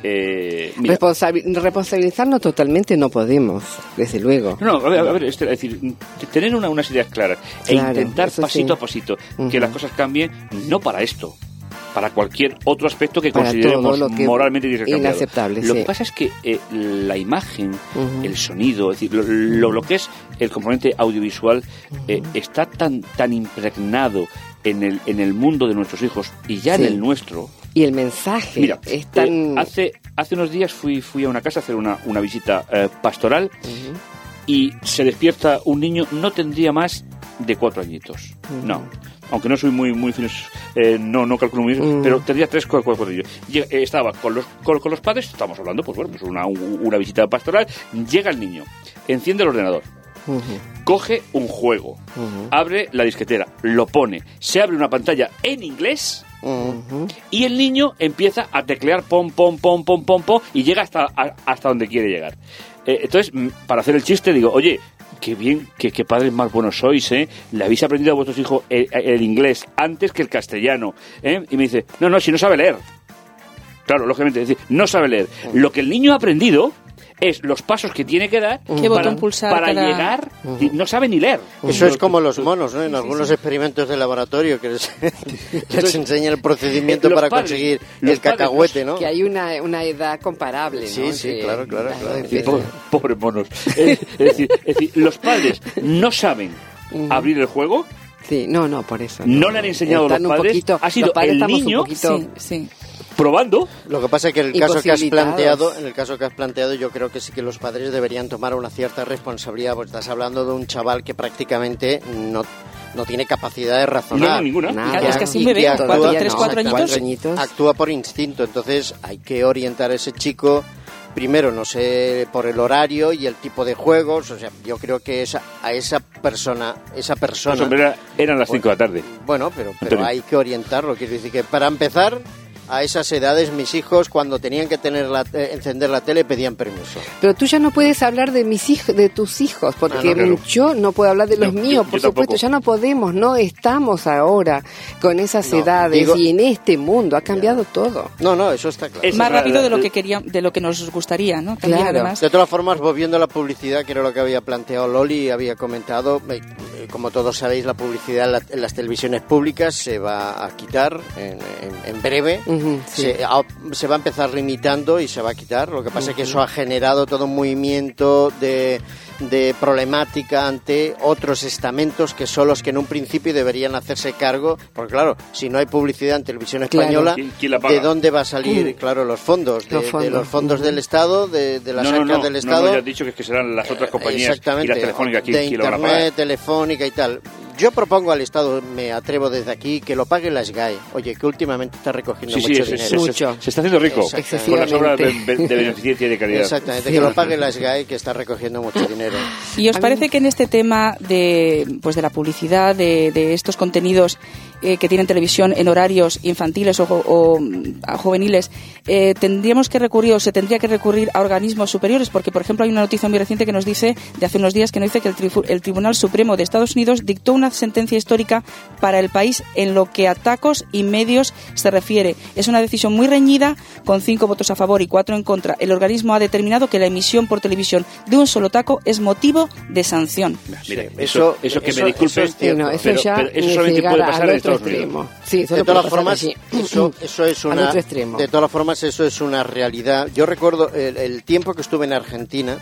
Speaker 4: Eh, mira.
Speaker 5: Responsabil- responsabilizarnos totalmente no podemos, desde luego.
Speaker 4: No, no, a ver, a ver, es decir, tener una, unas ideas claras
Speaker 5: Claro,
Speaker 4: e intentar
Speaker 5: eso
Speaker 4: pasito
Speaker 5: sí.
Speaker 4: a pasito
Speaker 5: Uh-huh.
Speaker 4: que las cosas cambien, no para esto, para cualquier otro aspecto que
Speaker 5: Para
Speaker 4: consideremos
Speaker 5: todo lo que
Speaker 4: moralmente inaceptable.
Speaker 5: inaceptable,
Speaker 4: Lo
Speaker 5: sí.
Speaker 4: que pasa es que eh, la imagen,
Speaker 5: Uh-huh.
Speaker 4: el sonido, es decir, lo, lo, lo que es el componente audiovisual eh, está tan tan impregnado en el en el mundo de nuestros hijos y ya
Speaker 5: Sí.
Speaker 4: en el nuestro.
Speaker 5: Y el mensaje
Speaker 4: Mira,
Speaker 5: es tan...
Speaker 4: eh, hace hace unos días fui fui a una casa a hacer una, una visita eh, pastoral
Speaker 5: Uh-huh.
Speaker 4: y se despierta un niño, no tendría más de cuatro añitos.
Speaker 5: Uh-huh.
Speaker 4: No, aunque no soy muy muy fino, eh, no no calculo muy bien,
Speaker 5: Uh-huh.
Speaker 4: pero tendría tres cuatro, cuatro años. Llega- eh, estaba con los con, con los padres, estábamos hablando, pues bueno, pues una una visita pastoral. Llega el niño, enciende el ordenador.
Speaker 5: Uh-huh.
Speaker 4: Coge un juego,
Speaker 5: Uh-huh.
Speaker 4: abre la disquetera, lo pone, se abre una pantalla en inglés
Speaker 5: Uh-huh.
Speaker 4: y el niño empieza a teclear pom, pom, pom, pom, pom, pom y llega hasta, a- hasta donde quiere llegar. Eh, entonces, mm, para hacer el chiste, digo, oye, qué bien, qué, qué padres más buenos sois, ¿eh? Le habéis aprendido a vuestros hijos el, el inglés antes que el castellano, ¿eh? Y me dice, no, no, si no sabe leer. Claro, lógicamente, es decir, no sabe leer. Lo que el niño ha aprendido es los pasos que tiene que dar
Speaker 2: ¿Qué
Speaker 4: para,
Speaker 2: botón pulsar
Speaker 4: para
Speaker 2: cada-
Speaker 4: llegar, y no sabe ni leer.
Speaker 3: Eso es como los monos, ¿no? En algunos experimentos de laboratorio que les, les enseñan el procedimiento
Speaker 4: Los
Speaker 3: para
Speaker 4: padres,
Speaker 3: conseguir
Speaker 4: los
Speaker 3: el
Speaker 4: padres,
Speaker 3: cacahuete, ¿no?
Speaker 5: Que hay una, una edad comparable,
Speaker 3: Sí,
Speaker 5: ¿no?
Speaker 3: sí,
Speaker 5: Que-
Speaker 3: claro, claro, claro.
Speaker 5: en
Speaker 4: Sí,
Speaker 5: fin.
Speaker 4: pobre- pobres monos. Es, es decir, es decir, los padres no saben abrir el juego,
Speaker 5: Sí, no, no, por eso.
Speaker 4: no le han enseñado
Speaker 5: Están
Speaker 4: los
Speaker 5: un
Speaker 4: padres,
Speaker 5: poquito-
Speaker 4: ha sido
Speaker 5: los padres
Speaker 4: el
Speaker 5: estamos un
Speaker 4: niño
Speaker 5: poquito-
Speaker 2: Sí, sí.
Speaker 4: probando.
Speaker 3: Lo que pasa es que en el caso que has
Speaker 5: Imposibilitados.
Speaker 3: planteado, en el caso que has planteado, yo creo que sí que los padres deberían tomar una cierta responsabilidad, porque estás hablando de un chaval que prácticamente no, no tiene capacidad de razonar.
Speaker 4: No, no, ninguna.
Speaker 5: Nada.
Speaker 2: Es que así
Speaker 3: Y
Speaker 2: me
Speaker 3: que
Speaker 2: veo,
Speaker 3: actúa-
Speaker 2: cuatro,
Speaker 5: Todavía
Speaker 2: tres,
Speaker 5: no,
Speaker 2: cuatro
Speaker 5: cuatro
Speaker 2: añitos.
Speaker 5: añitos.
Speaker 3: Actúa por instinto, entonces hay que orientar a ese chico. Primero, no sé, por el horario y el tipo de juegos. O sea, yo creo que esa, a esa persona, esa persona.
Speaker 4: Pues, hombre, era- eran las cinco de la tarde.
Speaker 3: Bueno, pero, pero
Speaker 4: Antonio.
Speaker 3: hay que orientarlo. Quiero decir que para empezar, a esas edades mis hijos cuando tenían que tener la, eh, encender la tele pedían permiso.
Speaker 5: Pero tú ya no puedes hablar de mis hijos, de tus hijos, porque
Speaker 3: Ah, no,
Speaker 4: claro.
Speaker 5: yo no puedo hablar de los
Speaker 4: No, yo-
Speaker 5: míos,
Speaker 4: yo
Speaker 5: por
Speaker 4: tampoco.
Speaker 5: supuesto, ya no podemos, no estamos ahora con esas
Speaker 3: No,
Speaker 5: edades
Speaker 3: digo-
Speaker 5: y en este mundo ha cambiado todo.
Speaker 3: No, no, eso está claro.
Speaker 4: Es-
Speaker 2: Más
Speaker 4: Esa es
Speaker 2: rápido
Speaker 4: la-
Speaker 2: de lo
Speaker 4: la-
Speaker 2: que quería, de lo que nos gustaría, ¿no? También,
Speaker 5: Claro.
Speaker 2: además.
Speaker 3: De todas formas, volviendo a la publicidad, que era lo que había planteado Loli, había comentado, eh, eh, como todos sabéis, la publicidad en, la- en las televisiones públicas se va a quitar en, en- en breve.
Speaker 5: Ujú, sí.
Speaker 3: se, a- se va a empezar limitando y se va a quitar. Lo que pasa es que eso ha generado todo un movimiento de, de problemática ante otros estamentos que son los que en un principio deberían hacerse cargo, porque claro, si no hay publicidad en televisión
Speaker 5: Claro.
Speaker 3: española,
Speaker 4: ¿Quién- quién la paga?
Speaker 3: ¿de dónde va a salir?
Speaker 5: Mm.
Speaker 3: Claro, los fondos, de
Speaker 5: Los
Speaker 3: de
Speaker 5: fondos.
Speaker 3: los fondos
Speaker 5: Ujú.
Speaker 3: del Estado, de, de las
Speaker 4: no, no,
Speaker 3: arcas
Speaker 4: no,
Speaker 3: del
Speaker 4: no,
Speaker 3: Estado.
Speaker 4: no, ya has dicho que, es que serán las otras compañías
Speaker 3: Exactamente,
Speaker 4: y las telefónicas quien,
Speaker 3: de
Speaker 4: quien lo van a pagar.
Speaker 3: internet, telefónica y tal. Yo propongo al Estado, me atrevo desde aquí, que lo pague la S G A E. Oye, que últimamente está recogiendo
Speaker 4: Sí, sí,
Speaker 3: mucho
Speaker 4: se,
Speaker 3: dinero.
Speaker 4: se- se-
Speaker 5: Mucho.
Speaker 4: se está haciendo rico
Speaker 3: Exactamente.
Speaker 4: con las obras de,
Speaker 5: Excesivamente.
Speaker 4: de beneficencia y de calidad.
Speaker 3: Exactamente,
Speaker 5: Sí.
Speaker 3: que lo pague la S G A E, que está recogiendo mucho dinero.
Speaker 2: ¿Y os
Speaker 5: A mí-
Speaker 2: parece que en este tema de, pues de la publicidad, de, de estos contenidos eh, que tienen televisión en horarios infantiles o, jo- o, mm, a juveniles, eh, tendríamos que recurrir o se tendría que recurrir a organismos superiores? Porque, por ejemplo, hay una noticia muy reciente que nos dice, de hace unos días, que nos dice que el, trifu- el Tribunal Supremo de Estados Unidos dictó una sentencia histórica para el país en lo que a tacos y medios se refiere. Es una decisión muy reñida, con cinco votos a favor y cuatro en contra. El organismo ha determinado que la emisión por televisión de un solo taco es motivo de sanción.
Speaker 4: Mira,
Speaker 3: Sí,
Speaker 4: eso,
Speaker 3: eso-
Speaker 4: eso que
Speaker 3: eso-
Speaker 4: me disculpen,
Speaker 3: eso es cierto.
Speaker 5: Sí, no, eso
Speaker 4: pero,
Speaker 5: ya
Speaker 4: pero eso
Speaker 5: es
Speaker 4: solamente
Speaker 5: llegar
Speaker 4: puede
Speaker 5: al
Speaker 4: pasar en
Speaker 5: otro
Speaker 4: Estados
Speaker 5: extremo.
Speaker 4: Unidos.
Speaker 5: Sí, solo
Speaker 3: De
Speaker 5: puede
Speaker 3: todas
Speaker 5: pasar
Speaker 3: formas,
Speaker 5: allí.
Speaker 3: eso, eso es
Speaker 5: Al
Speaker 3: una.
Speaker 5: otro extremo.
Speaker 3: De todas formas, eso es una realidad. Yo recuerdo el, el tiempo que estuve en Argentina.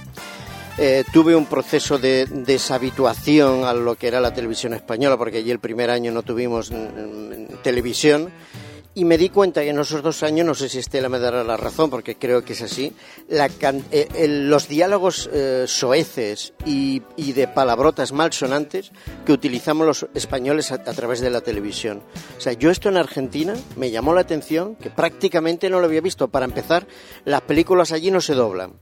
Speaker 3: Eh, tuve un proceso de deshabituación a lo que era la televisión española, porque allí el primer año no tuvimos mm, televisión. Y me di cuenta que en esos dos años, no sé si Estela me dará la razón, porque creo que es así, la can- eh, el, los diálogos eh, soeces y, y de palabrotas malsonantes que utilizamos los españoles a, a través de la televisión. O sea, yo esto en Argentina me llamó la atención, que prácticamente no lo había visto. Para empezar, las películas allí no se doblan.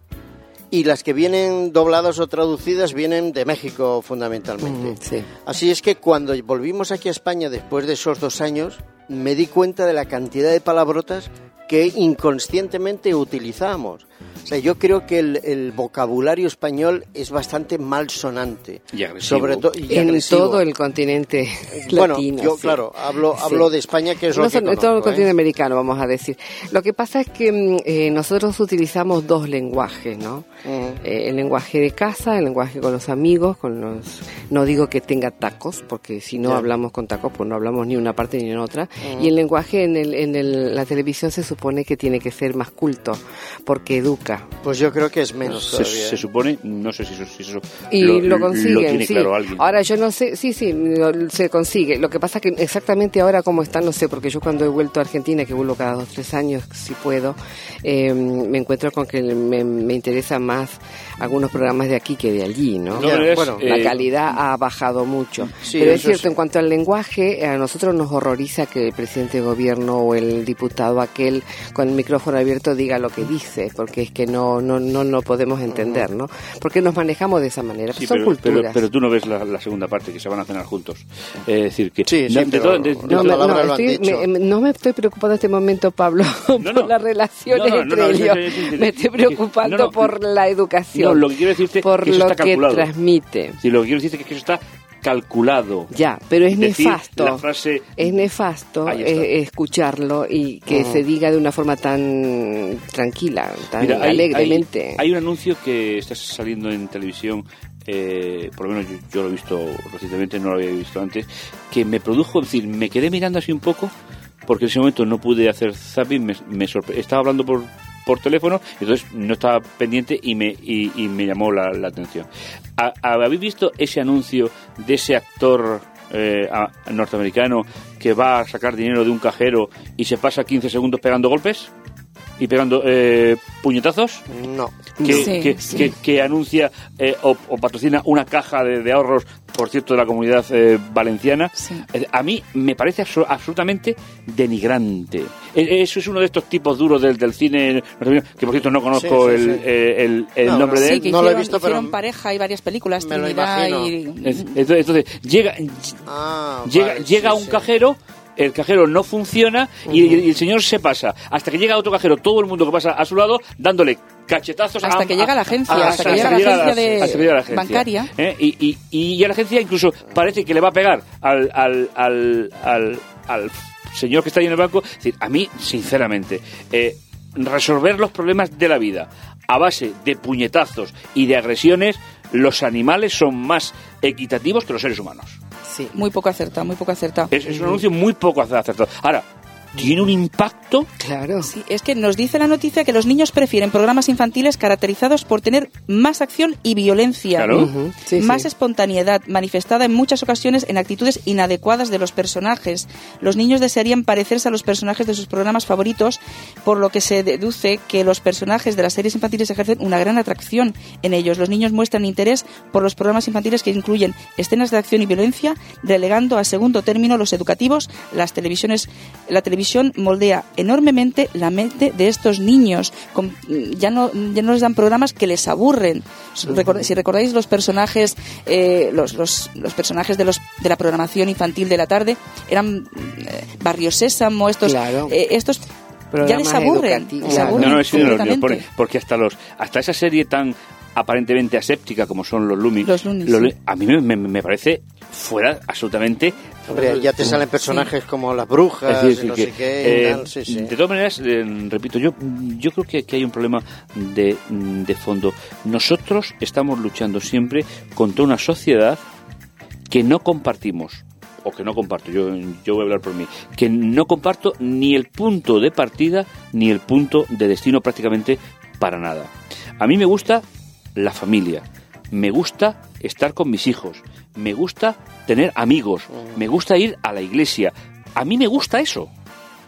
Speaker 3: Y las que vienen dobladas o traducidas vienen de México fundamentalmente.
Speaker 5: Mm, sí.
Speaker 3: Así es que cuando volvimos aquí a España después de esos dos años, me di cuenta de la cantidad de palabrotas que inconscientemente utilizamos. O sea, yo creo que el, el vocabulario español es bastante malsonante.
Speaker 4: Y agresivo.
Speaker 3: Sobre todo y
Speaker 5: En
Speaker 3: agresivo.
Speaker 5: todo el continente
Speaker 3: Bueno,
Speaker 5: latino.
Speaker 3: yo
Speaker 5: sí.
Speaker 3: claro, hablo,
Speaker 5: Sí.
Speaker 3: hablo de España, que es
Speaker 5: No
Speaker 3: lo que
Speaker 5: son- en
Speaker 3: conozco,
Speaker 5: todo el
Speaker 3: ¿eh?
Speaker 5: continente americano, vamos a decir. Lo que pasa es que mm, eh, nosotros utilizamos dos lenguajes, ¿no?
Speaker 3: Ujú.
Speaker 5: Eh, el lenguaje de casa, el lenguaje con los amigos, con los... No digo que tenga tacos, porque si no
Speaker 3: Ya.
Speaker 5: hablamos con tacos, pues no hablamos ni una parte ni en otra. Y el lenguaje en, el, en el, la televisión se supone que tiene que ser más culto, porque educa.
Speaker 3: Pues yo creo que es menos
Speaker 4: Se,
Speaker 3: todavía.
Speaker 4: se supone, no sé si eso, si eso
Speaker 5: Y lo, consiguen,
Speaker 4: lo tiene
Speaker 5: sí.
Speaker 4: claro alguien.
Speaker 5: Ahora yo no sé, sí, sí, lo- se consigue. Lo que pasa que exactamente ahora cómo está, no sé, porque yo cuando he vuelto a Argentina, que vuelvo cada dos, tres años, si puedo, eh, me encuentro con que me, me interesa más algunos programas de aquí que de allí, ¿no?
Speaker 4: No,
Speaker 3: Ya,
Speaker 4: pero es,
Speaker 3: bueno,
Speaker 5: La
Speaker 4: eh,
Speaker 5: calidad ha bajado mucho.
Speaker 3: Sí,
Speaker 5: Pero es
Speaker 3: eso
Speaker 5: cierto,
Speaker 3: sí.
Speaker 5: en cuanto al lenguaje, a nosotros nos horroriza que el presidente de gobierno o el diputado aquel con el micrófono abierto diga lo que dice, porque es que no no no no podemos entender, ¿no? Porque nos manejamos de esa manera.
Speaker 4: Sí,
Speaker 5: Son
Speaker 4: pero,
Speaker 5: culturas.
Speaker 4: pero, pero tú no ves la, la segunda parte, que se van a cenar juntos. Es decir, que...
Speaker 3: Sí, sí,
Speaker 4: de- de
Speaker 3: pero-
Speaker 4: todo- de- de-
Speaker 3: No,
Speaker 5: No, me,
Speaker 3: palabra
Speaker 5: no,
Speaker 3: lo han
Speaker 5: estoy-
Speaker 3: dicho.
Speaker 5: me, no me estoy preocupando en este momento, Pablo,
Speaker 4: No,
Speaker 5: por
Speaker 4: no.
Speaker 5: las relaciones
Speaker 4: No, no,
Speaker 5: entre
Speaker 4: no, no,
Speaker 5: ellos.
Speaker 4: sí, sí, sí,
Speaker 5: Me estoy
Speaker 4: que-
Speaker 5: preocupando
Speaker 4: no, no,
Speaker 5: por la educación.
Speaker 4: no, lo que quiero decirte
Speaker 5: por
Speaker 4: que eso
Speaker 5: lo
Speaker 4: está
Speaker 5: que
Speaker 4: calculado.
Speaker 5: transmite.
Speaker 4: Sí, lo que quiero decirte es que eso está calculado.
Speaker 5: Ya, pero es
Speaker 4: Decir
Speaker 5: nefasto.
Speaker 4: la frase-
Speaker 5: Es nefasto
Speaker 4: Ahí está.
Speaker 5: eh, escucharlo y que se diga de una forma tan tranquila, tan
Speaker 4: Mira, hay,
Speaker 5: alegremente.
Speaker 4: hay- hay un anuncio que está saliendo en televisión, eh, por lo menos yo, yo lo he visto recientemente, no lo había visto antes, que me produjo, es decir, me quedé mirando así un poco, porque en ese momento no pude hacer zapping, me, me sorpre- estaba hablando por, por teléfono, entonces no estaba pendiente y me, y, y me llamó la, la atención. ¿Ha- ¿Habéis visto ese anuncio de ese actor eh, a- norteamericano que va a sacar dinero de un cajero y se pasa quince segundos pegando golpes y pegando eh, puñetazos?
Speaker 3: No.
Speaker 4: Que,
Speaker 2: Sí,
Speaker 4: que,
Speaker 2: sí.
Speaker 4: que- que anuncia eh, o, o patrocina una caja de, de ahorros, por cierto, de la comunidad eh, valenciana.
Speaker 2: Sí.
Speaker 4: Eh, A mí me parece abso- absolutamente denigrante. E- Eso es uno de estos tipos duros del, del cine, que por cierto no conozco
Speaker 3: Sí, sí,
Speaker 4: el,
Speaker 3: sí.
Speaker 4: eh, el, el
Speaker 3: No,
Speaker 4: nombre
Speaker 3: no.
Speaker 4: de
Speaker 2: Sí,
Speaker 4: él.
Speaker 2: que
Speaker 3: No lo he
Speaker 2: hicieron,
Speaker 3: visto, pero
Speaker 2: hicieron pareja y varias películas,
Speaker 3: me lo
Speaker 2: Trinidad
Speaker 3: imagino.
Speaker 2: y...
Speaker 4: Es- Entonces, entonces, llega,
Speaker 3: Ah,
Speaker 4: llega,
Speaker 3: vale,
Speaker 4: llega
Speaker 3: sí,
Speaker 4: un
Speaker 3: sí.
Speaker 4: cajero, el cajero no funciona y, y el señor se pasa. Hasta que llega otro cajero, todo el mundo que pasa a su lado, dándole cachetazos.
Speaker 2: Hasta
Speaker 4: a-
Speaker 2: que llega la agencia,
Speaker 4: a-
Speaker 2: hasta que llega la agencia de-
Speaker 4: hasta que llega la agencia.
Speaker 2: bancaria.
Speaker 4: ¿Eh? Y, y, y a la agencia incluso parece que le va a pegar al, al, al, al, al señor que está ahí en el banco. Es decir, a mí, sinceramente, eh, resolver los problemas de la vida a base de puñetazos y de agresiones, los animales son más equitativos que los seres humanos.
Speaker 5: Sí.
Speaker 2: Muy poco acertado, muy poco acertado.
Speaker 4: Es, es un anuncio muy poco acertado. Ahora, tiene un impacto.
Speaker 5: Claro.
Speaker 2: Sí, es que nos dice la noticia que los niños prefieren programas infantiles caracterizados por tener más acción y violencia,
Speaker 4: Claro.
Speaker 5: Ujú, sí,
Speaker 2: más
Speaker 5: sí.
Speaker 2: espontaneidad, manifestada en muchas ocasiones en actitudes inadecuadas de los personajes. Los niños desearían parecerse a los personajes de sus programas favoritos, por lo que se deduce que los personajes de las series infantiles ejercen una gran atracción en ellos. Los niños muestran interés por los programas infantiles que incluyen escenas de acción y violencia, relegando a segundo término los educativos. Las televisiones, la televisión moldea enormemente la mente de estos niños. Con- ya no ya no les dan programas que les aburren. Record- si recordáis los personajes eh, los, los, los personajes de los de la programación infantil de la tarde eran eh, Barrio Sésamo, estos
Speaker 5: Claro.
Speaker 2: eh, estos ya
Speaker 5: Programas
Speaker 2: les aburren,
Speaker 5: educativos.
Speaker 2: les
Speaker 5: Claro.
Speaker 2: aburren
Speaker 4: No, no, es que ni los- ni los
Speaker 2: completamente.
Speaker 4: pone, porque hasta los hasta esa serie tan aparentemente aséptica como son los Looney,
Speaker 2: Los Looney,
Speaker 4: los
Speaker 2: sí.
Speaker 4: Looney, a mí me, me- me parece fuera absolutamente.
Speaker 3: Hombre, ya te salen personajes como las brujas,
Speaker 4: Es decir,
Speaker 3: y no
Speaker 4: que,
Speaker 3: sé qué, y
Speaker 4: eh,
Speaker 3: tal, sí, sí.
Speaker 4: de todas maneras, eh, repito, yo yo creo que, que hay un problema de, de fondo. Nosotros estamos luchando siempre contra una sociedad que no compartimos, o que no comparto, yo, yo voy a hablar por mí, que no comparto ni el punto de partida ni el punto de destino prácticamente para nada. A mí me gusta la familia, me gusta estar con mis hijos, me gusta tener amigos, me gusta ir a la iglesia, a mí me gusta eso.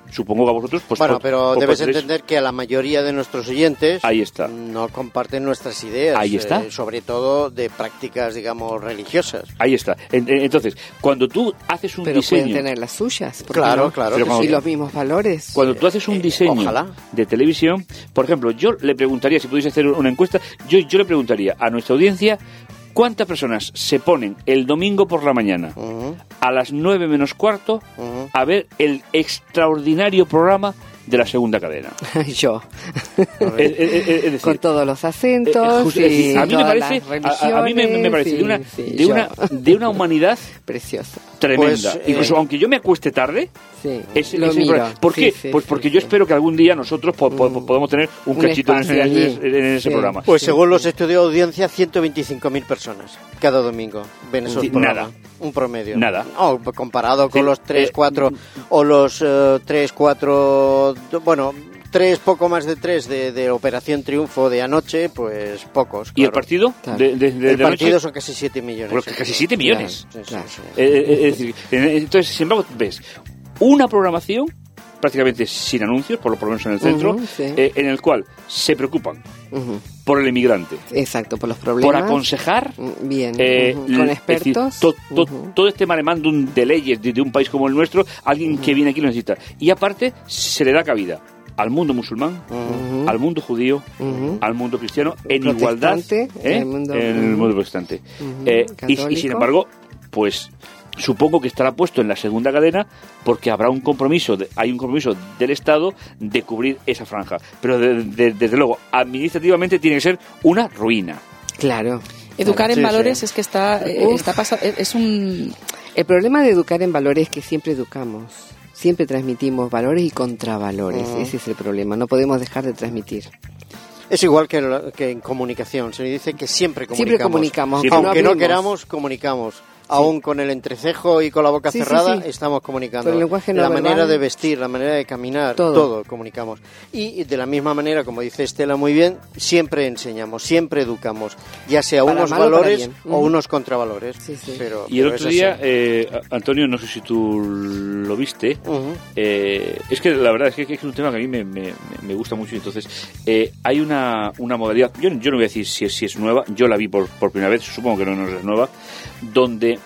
Speaker 4: supongo que a vosotros... Pues,
Speaker 3: bueno,
Speaker 4: por,
Speaker 3: pero
Speaker 4: por
Speaker 3: debes
Speaker 4: podréis...
Speaker 3: entender que a la mayoría de nuestros oyentes
Speaker 4: Ahí está.
Speaker 3: no comparten nuestras ideas.
Speaker 4: Ahí está.
Speaker 3: Eh, sobre todo de prácticas, digamos, religiosas.
Speaker 4: Ahí está. Entonces, cuando tú haces un
Speaker 5: pero
Speaker 4: diseño...
Speaker 5: pueden tener las suyas.
Speaker 3: Claro,
Speaker 5: no?
Speaker 3: claro.
Speaker 5: Y
Speaker 3: Que sí.
Speaker 5: los mismos valores.
Speaker 4: Cuando tú haces un
Speaker 3: Eh,
Speaker 4: diseño
Speaker 3: ojalá.
Speaker 4: de televisión, por ejemplo, yo le preguntaría, si pudiese hacer una encuesta, yo, yo le preguntaría a nuestra audiencia cuántas personas se ponen el domingo por la mañana
Speaker 3: Uh-huh.
Speaker 4: a las nueve menos cuarto
Speaker 3: Uh-huh.
Speaker 4: a ver el extraordinario programa de la segunda cadena.
Speaker 5: Yo.
Speaker 4: Es, es- es- es decir,
Speaker 5: Con todos los
Speaker 4: eh,
Speaker 5: acentos
Speaker 4: justo- es decir,
Speaker 5: y
Speaker 4: a mí me
Speaker 5: todas
Speaker 4: parece,
Speaker 5: las
Speaker 4: a, a- a mí me, me parece de una,
Speaker 5: religiones, sí,
Speaker 4: de
Speaker 5: yo.
Speaker 4: una, de una humanidad
Speaker 5: Precioso.
Speaker 4: tremenda.
Speaker 3: Pues,
Speaker 4: Incluso
Speaker 3: eh,
Speaker 4: aunque yo me acueste tarde,
Speaker 5: Sí.
Speaker 4: ese-
Speaker 5: Lo
Speaker 4: ese
Speaker 5: miro.
Speaker 4: programa- ¿por
Speaker 5: Sí,
Speaker 4: qué?
Speaker 5: sí,
Speaker 4: Pues
Speaker 5: sí,
Speaker 4: porque
Speaker 5: sí.
Speaker 4: yo espero que algún día nosotros po- po-
Speaker 5: Mm.
Speaker 4: podamos tener un,
Speaker 5: Un
Speaker 4: cachito en,
Speaker 5: espacio
Speaker 4: en-
Speaker 5: allí.
Speaker 4: en- en ese
Speaker 5: Sí.
Speaker 4: programa.
Speaker 3: Pues
Speaker 5: Sí,
Speaker 3: según
Speaker 5: sí.
Speaker 3: los estudios de audiencia, ciento veinticinco mil personas cada domingo ven esos
Speaker 4: Sí,
Speaker 3: programas.
Speaker 4: nada.
Speaker 3: Un promedio.
Speaker 4: Nada.
Speaker 3: No, comparado con
Speaker 4: Sí,
Speaker 3: los tres,
Speaker 4: eh,
Speaker 3: cuatro o los tres, cuatro, bueno, tres, poco más de tres de, de Operación Triunfo de anoche, pues pocos.
Speaker 4: ¿Y el
Speaker 3: claro.
Speaker 4: partido?
Speaker 5: Claro.
Speaker 4: De, de- de-
Speaker 3: El
Speaker 4: de
Speaker 3: partido
Speaker 4: noche?
Speaker 3: son casi siete millones.
Speaker 4: Pues
Speaker 3: sí.
Speaker 4: casi siete millones.
Speaker 3: Claro, sí, sí,
Speaker 5: Claro.
Speaker 3: sí.
Speaker 4: Eh, eh, es decir, eh, entonces, sin embargo, ves una programación prácticamente sin anuncios, por lo por lo menos en el centro,
Speaker 5: Ujú, sí.
Speaker 4: eh, en el cual se preocupan
Speaker 5: Ujú.
Speaker 4: por el emigrante,
Speaker 5: Exacto, por los problemas.
Speaker 4: por aconsejar,
Speaker 5: Mm, Bien.
Speaker 4: eh,
Speaker 5: Ujú.
Speaker 4: l-
Speaker 5: Con
Speaker 4: es decir,
Speaker 5: expertos.
Speaker 4: to- to-
Speaker 5: Ujú.
Speaker 4: todo este maremándum de leyes de, de un país como el nuestro, alguien que viene aquí lo necesita. Y aparte, se le da cabida al mundo musulmán,
Speaker 5: Ujú.
Speaker 4: al mundo judío,
Speaker 5: Ujú.
Speaker 4: al mundo cristiano, en igualdad,
Speaker 5: Protestante,
Speaker 4: ¿eh?
Speaker 5: en el mundo-
Speaker 4: en el
Speaker 5: ujú.
Speaker 4: mundo protestante.
Speaker 5: Ujú.
Speaker 4: Eh, y, y sin
Speaker 5: Católico.
Speaker 4: embargo, pues supongo que estará puesto en la segunda cadena porque habrá un compromiso, de- hay un compromiso del Estado de cubrir esa franja. Pero de- de- desde luego, administrativamente tiene que ser una ruina.
Speaker 5: Claro.
Speaker 2: Educar en
Speaker 3: Sí,
Speaker 2: valores
Speaker 3: sí.
Speaker 2: es que está, eh,
Speaker 5: Uf.
Speaker 2: está pasa- es es un...
Speaker 5: El problema de educar en valores es que siempre educamos. Siempre transmitimos valores y contravalores.
Speaker 3: Ujú.
Speaker 5: Ese es el problema. No podemos dejar de transmitir.
Speaker 3: Es igual que, en la- que en comunicación. Se dice que siempre comunicamos.
Speaker 5: Siempre comunicamos.
Speaker 4: Siempre.
Speaker 3: Aunque no
Speaker 5: abrimos.
Speaker 3: queramos, comunicamos. Aún con el entrecejo y con la boca
Speaker 5: Sí, sí,
Speaker 3: cerrada,
Speaker 5: sí.
Speaker 3: estamos comunicando.
Speaker 5: Con el lenguaje no
Speaker 3: la
Speaker 5: verbal.
Speaker 3: manera de vestir, la manera de caminar,
Speaker 5: Todo.
Speaker 3: todo. comunicamos. Y de la misma manera, como dice Estela muy bien, siempre enseñamos, siempre educamos, ya sea
Speaker 5: Para
Speaker 3: unos
Speaker 5: mal o para
Speaker 3: valores
Speaker 5: bien.
Speaker 3: o
Speaker 5: Ujú.
Speaker 3: unos contravalores.
Speaker 5: Sí, sí.
Speaker 3: Pero,
Speaker 4: Y el
Speaker 3: pero
Speaker 4: otro
Speaker 3: es
Speaker 4: día,
Speaker 3: así.
Speaker 4: eh, a- Antonio, no sé si tú lo viste,
Speaker 3: Ujú.
Speaker 4: eh, es que la verdad es que, que es un tema que a mí me, me- me gusta mucho. Entonces, eh, hay una, una modalidad, yo, yo no voy a decir si es, si es nueva, yo la vi por, por primera vez, supongo que no, no es nueva, donde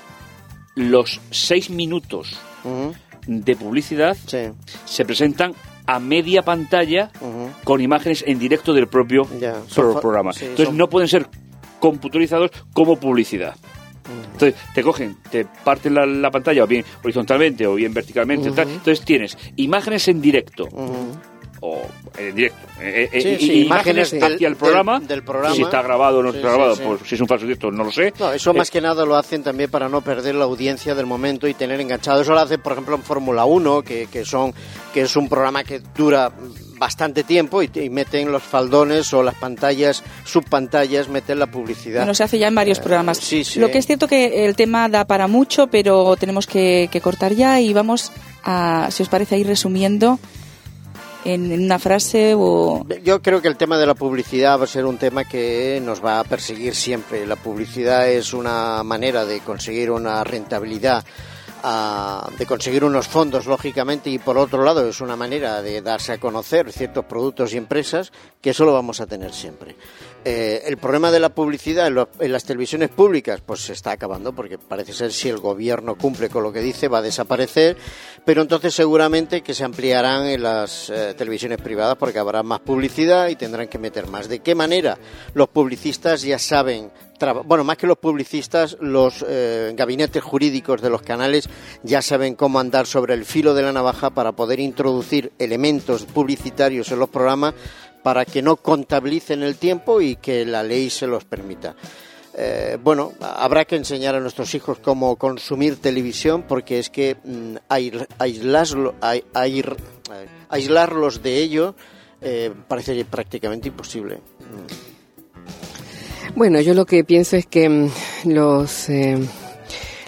Speaker 4: los seis minutos
Speaker 3: Ujú.
Speaker 4: de publicidad
Speaker 3: Sí.
Speaker 4: se presentan a media pantalla
Speaker 3: Ujú.
Speaker 4: con imágenes en directo del propio
Speaker 3: Ya,
Speaker 4: pro-
Speaker 3: son fa-
Speaker 4: programa.
Speaker 3: sí,
Speaker 4: Entonces
Speaker 3: son-
Speaker 4: no pueden ser computarizados como publicidad. Entonces te cogen, te parten la, la pantalla o bien horizontalmente o bien verticalmente. tal. Entonces tienes imágenes en directo
Speaker 3: Ujú.
Speaker 4: o en directo. eh, eh,
Speaker 3: Sí,
Speaker 4: y-
Speaker 3: sí,
Speaker 4: y
Speaker 3: imágenes
Speaker 4: imágenes
Speaker 3: del-
Speaker 4: hacia el
Speaker 3: del-
Speaker 4: programa.
Speaker 3: del programa.
Speaker 4: Si está grabado o no
Speaker 3: Sí,
Speaker 4: está
Speaker 3: sí,
Speaker 4: grabado,
Speaker 3: sí.
Speaker 4: pues si es un falso directo, no lo sé.
Speaker 3: No, eso
Speaker 4: Eh,
Speaker 3: más que nada lo hacen también para no perder la audiencia del momento y tener enganchado. Eso lo hacen, por ejemplo, en Fórmula uno, que, que, son, que es un programa que dura bastante tiempo y, y meten los faldones o las pantallas, subpantallas, meten la publicidad.
Speaker 2: Bueno, se hace ya en varios programas.
Speaker 3: sí, sí.
Speaker 2: Lo que es cierto que el tema da para mucho, pero tenemos que, que cortar ya y vamos a, si os parece, a ir resumiendo en, en una frase o...
Speaker 3: Yo creo que el tema de la publicidad va a ser un tema que nos va a perseguir siempre. La publicidad es una manera de conseguir una rentabilidad, ah, de conseguir unos fondos, lógicamente, y por otro lado es una manera de darse a conocer ciertos productos y empresas, que eso lo vamos a tener siempre. Eh, el problema de la publicidad en, lo- en las televisiones públicas pues se está acabando, porque parece ser, si el gobierno cumple con lo que dice, va a desaparecer, pero entonces seguramente que se ampliarán en las eh, televisiones privadas, porque habrá más publicidad y tendrán que meter más. ¿De qué manera? Los publicistas ya saben, traba- bueno, más que los publicistas, los eh, gabinetes jurídicos de los canales ya saben cómo andar sobre el filo de la navaja para poder introducir elementos publicitarios en los programas para que no contabilicen el tiempo y que la ley se los permita. Eh, bueno, habrá que enseñar a nuestros hijos cómo consumir televisión, porque es que mm, aisl- aislaslo- ai- air- eh, aislarlos de ello eh, parece prácticamente imposible.
Speaker 5: Bueno, yo lo que pienso es que mm, los... eh,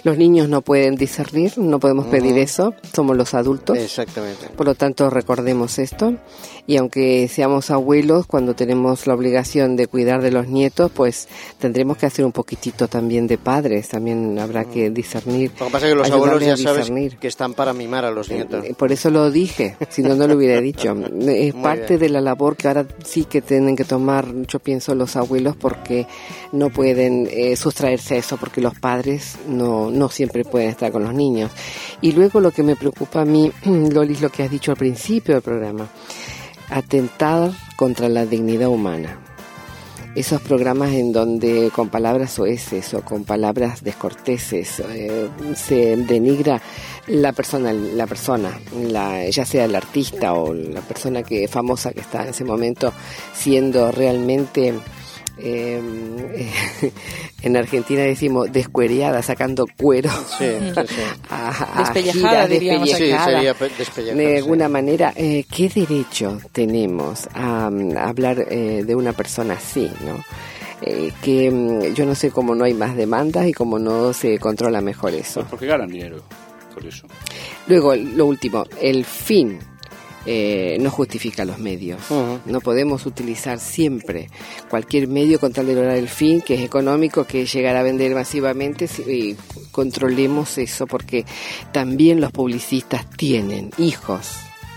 Speaker 5: Los niños no pueden discernir, no podemos pedir uh-huh. eso, somos los adultos.
Speaker 3: Exactamente.
Speaker 5: Por lo tanto, recordemos esto. Y aunque seamos abuelos, cuando tenemos la obligación de cuidar de los nietos, pues tendremos que hacer un poquitito también de padres, también habrá que discernir.
Speaker 3: Lo que pasa es que los abuelos ya sabes que están para mimar a los nietos.
Speaker 5: Por eso lo dije, si no, no lo hubiera dicho. Es
Speaker 3: Muy
Speaker 5: parte
Speaker 3: bien.
Speaker 5: de la labor que ahora sí que tienen que tomar, yo pienso, los abuelos, porque no pueden eh, sustraerse a eso, porque los padres no, no siempre pueden estar con los niños. Y luego lo que me preocupa a mí, Loli, es lo que has dicho al principio del programa. Atentar contra la dignidad humana. Esos programas en donde con palabras soeces o con palabras descorteses eh, se denigra la persona, la persona, la, ya sea el artista o la persona que famosa que está en ese momento siendo realmente eh, eh, en Argentina decimos descuereada, sacando cuero,
Speaker 3: sí, sí, sí.
Speaker 5: a, a
Speaker 2: despellejada,
Speaker 5: giras,
Speaker 2: diríamos.
Speaker 5: despellejada.
Speaker 3: Sí, sería despellejada,
Speaker 5: De alguna
Speaker 3: sí.
Speaker 5: manera, eh, ¿qué derecho tenemos a, a hablar eh, de una persona así, no? Eh, que mm, yo no sé cómo no hay más demandas y cómo no se controla mejor eso.
Speaker 4: Pues porque ganan dinero, por eso.
Speaker 5: Luego, lo último, el fin eh, no justifica los medios. Uh-huh. No podemos utilizar siempre cualquier medio con tal de lograr el fin, que es económico, que es llegar a vender masivamente, y controlemos eso, porque también los publicistas tienen hijos.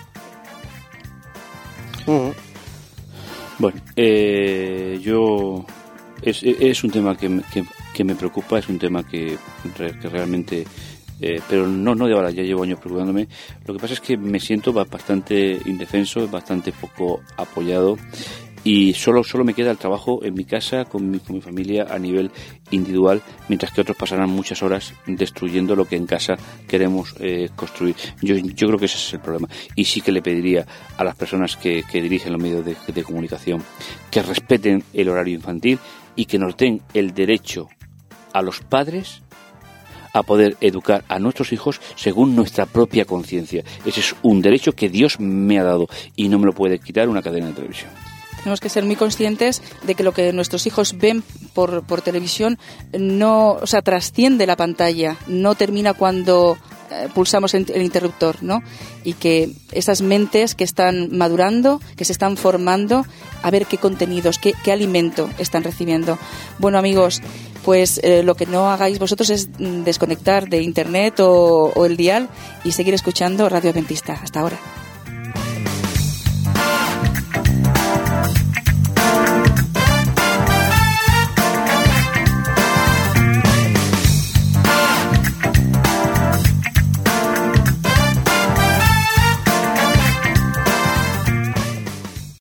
Speaker 3: Uh-huh.
Speaker 4: Bueno, eh, yo... Es, es un tema que, que, que me preocupa, es un tema que, que realmente... Eh, pero no, no de ahora, ya llevo años preocupándome. Lo que pasa es que me siento bastante indefenso, bastante poco apoyado, y solo solo me queda el trabajo en mi casa, con mi, con mi familia a nivel individual, mientras que otros pasarán muchas horas destruyendo lo que en casa queremos eh, construir. Yo, yo creo que ese es el problema. Y sí que le pediría a las personas que, que dirigen los medios de, de comunicación que respeten el horario infantil y que nos den el derecho a los padres a poder educar a nuestros hijos según nuestra propia conciencia. Ese es un derecho que Dios me ha dado y no me lo puede quitar una cadena de televisión.
Speaker 2: Tenemos que ser muy conscientes de que lo que nuestros hijos ven por, por televisión no, o sea, trasciende la pantalla, no termina cuando eh, pulsamos el, el interruptor, ¿no? Y que esas mentes que están madurando, que se están formando, a ver qué contenidos, qué, qué alimento están recibiendo. Bueno, amigos, pues eh, lo que no hagáis vosotros es desconectar de internet o, o el dial y seguir escuchando Radio Adventista. Hasta ahora.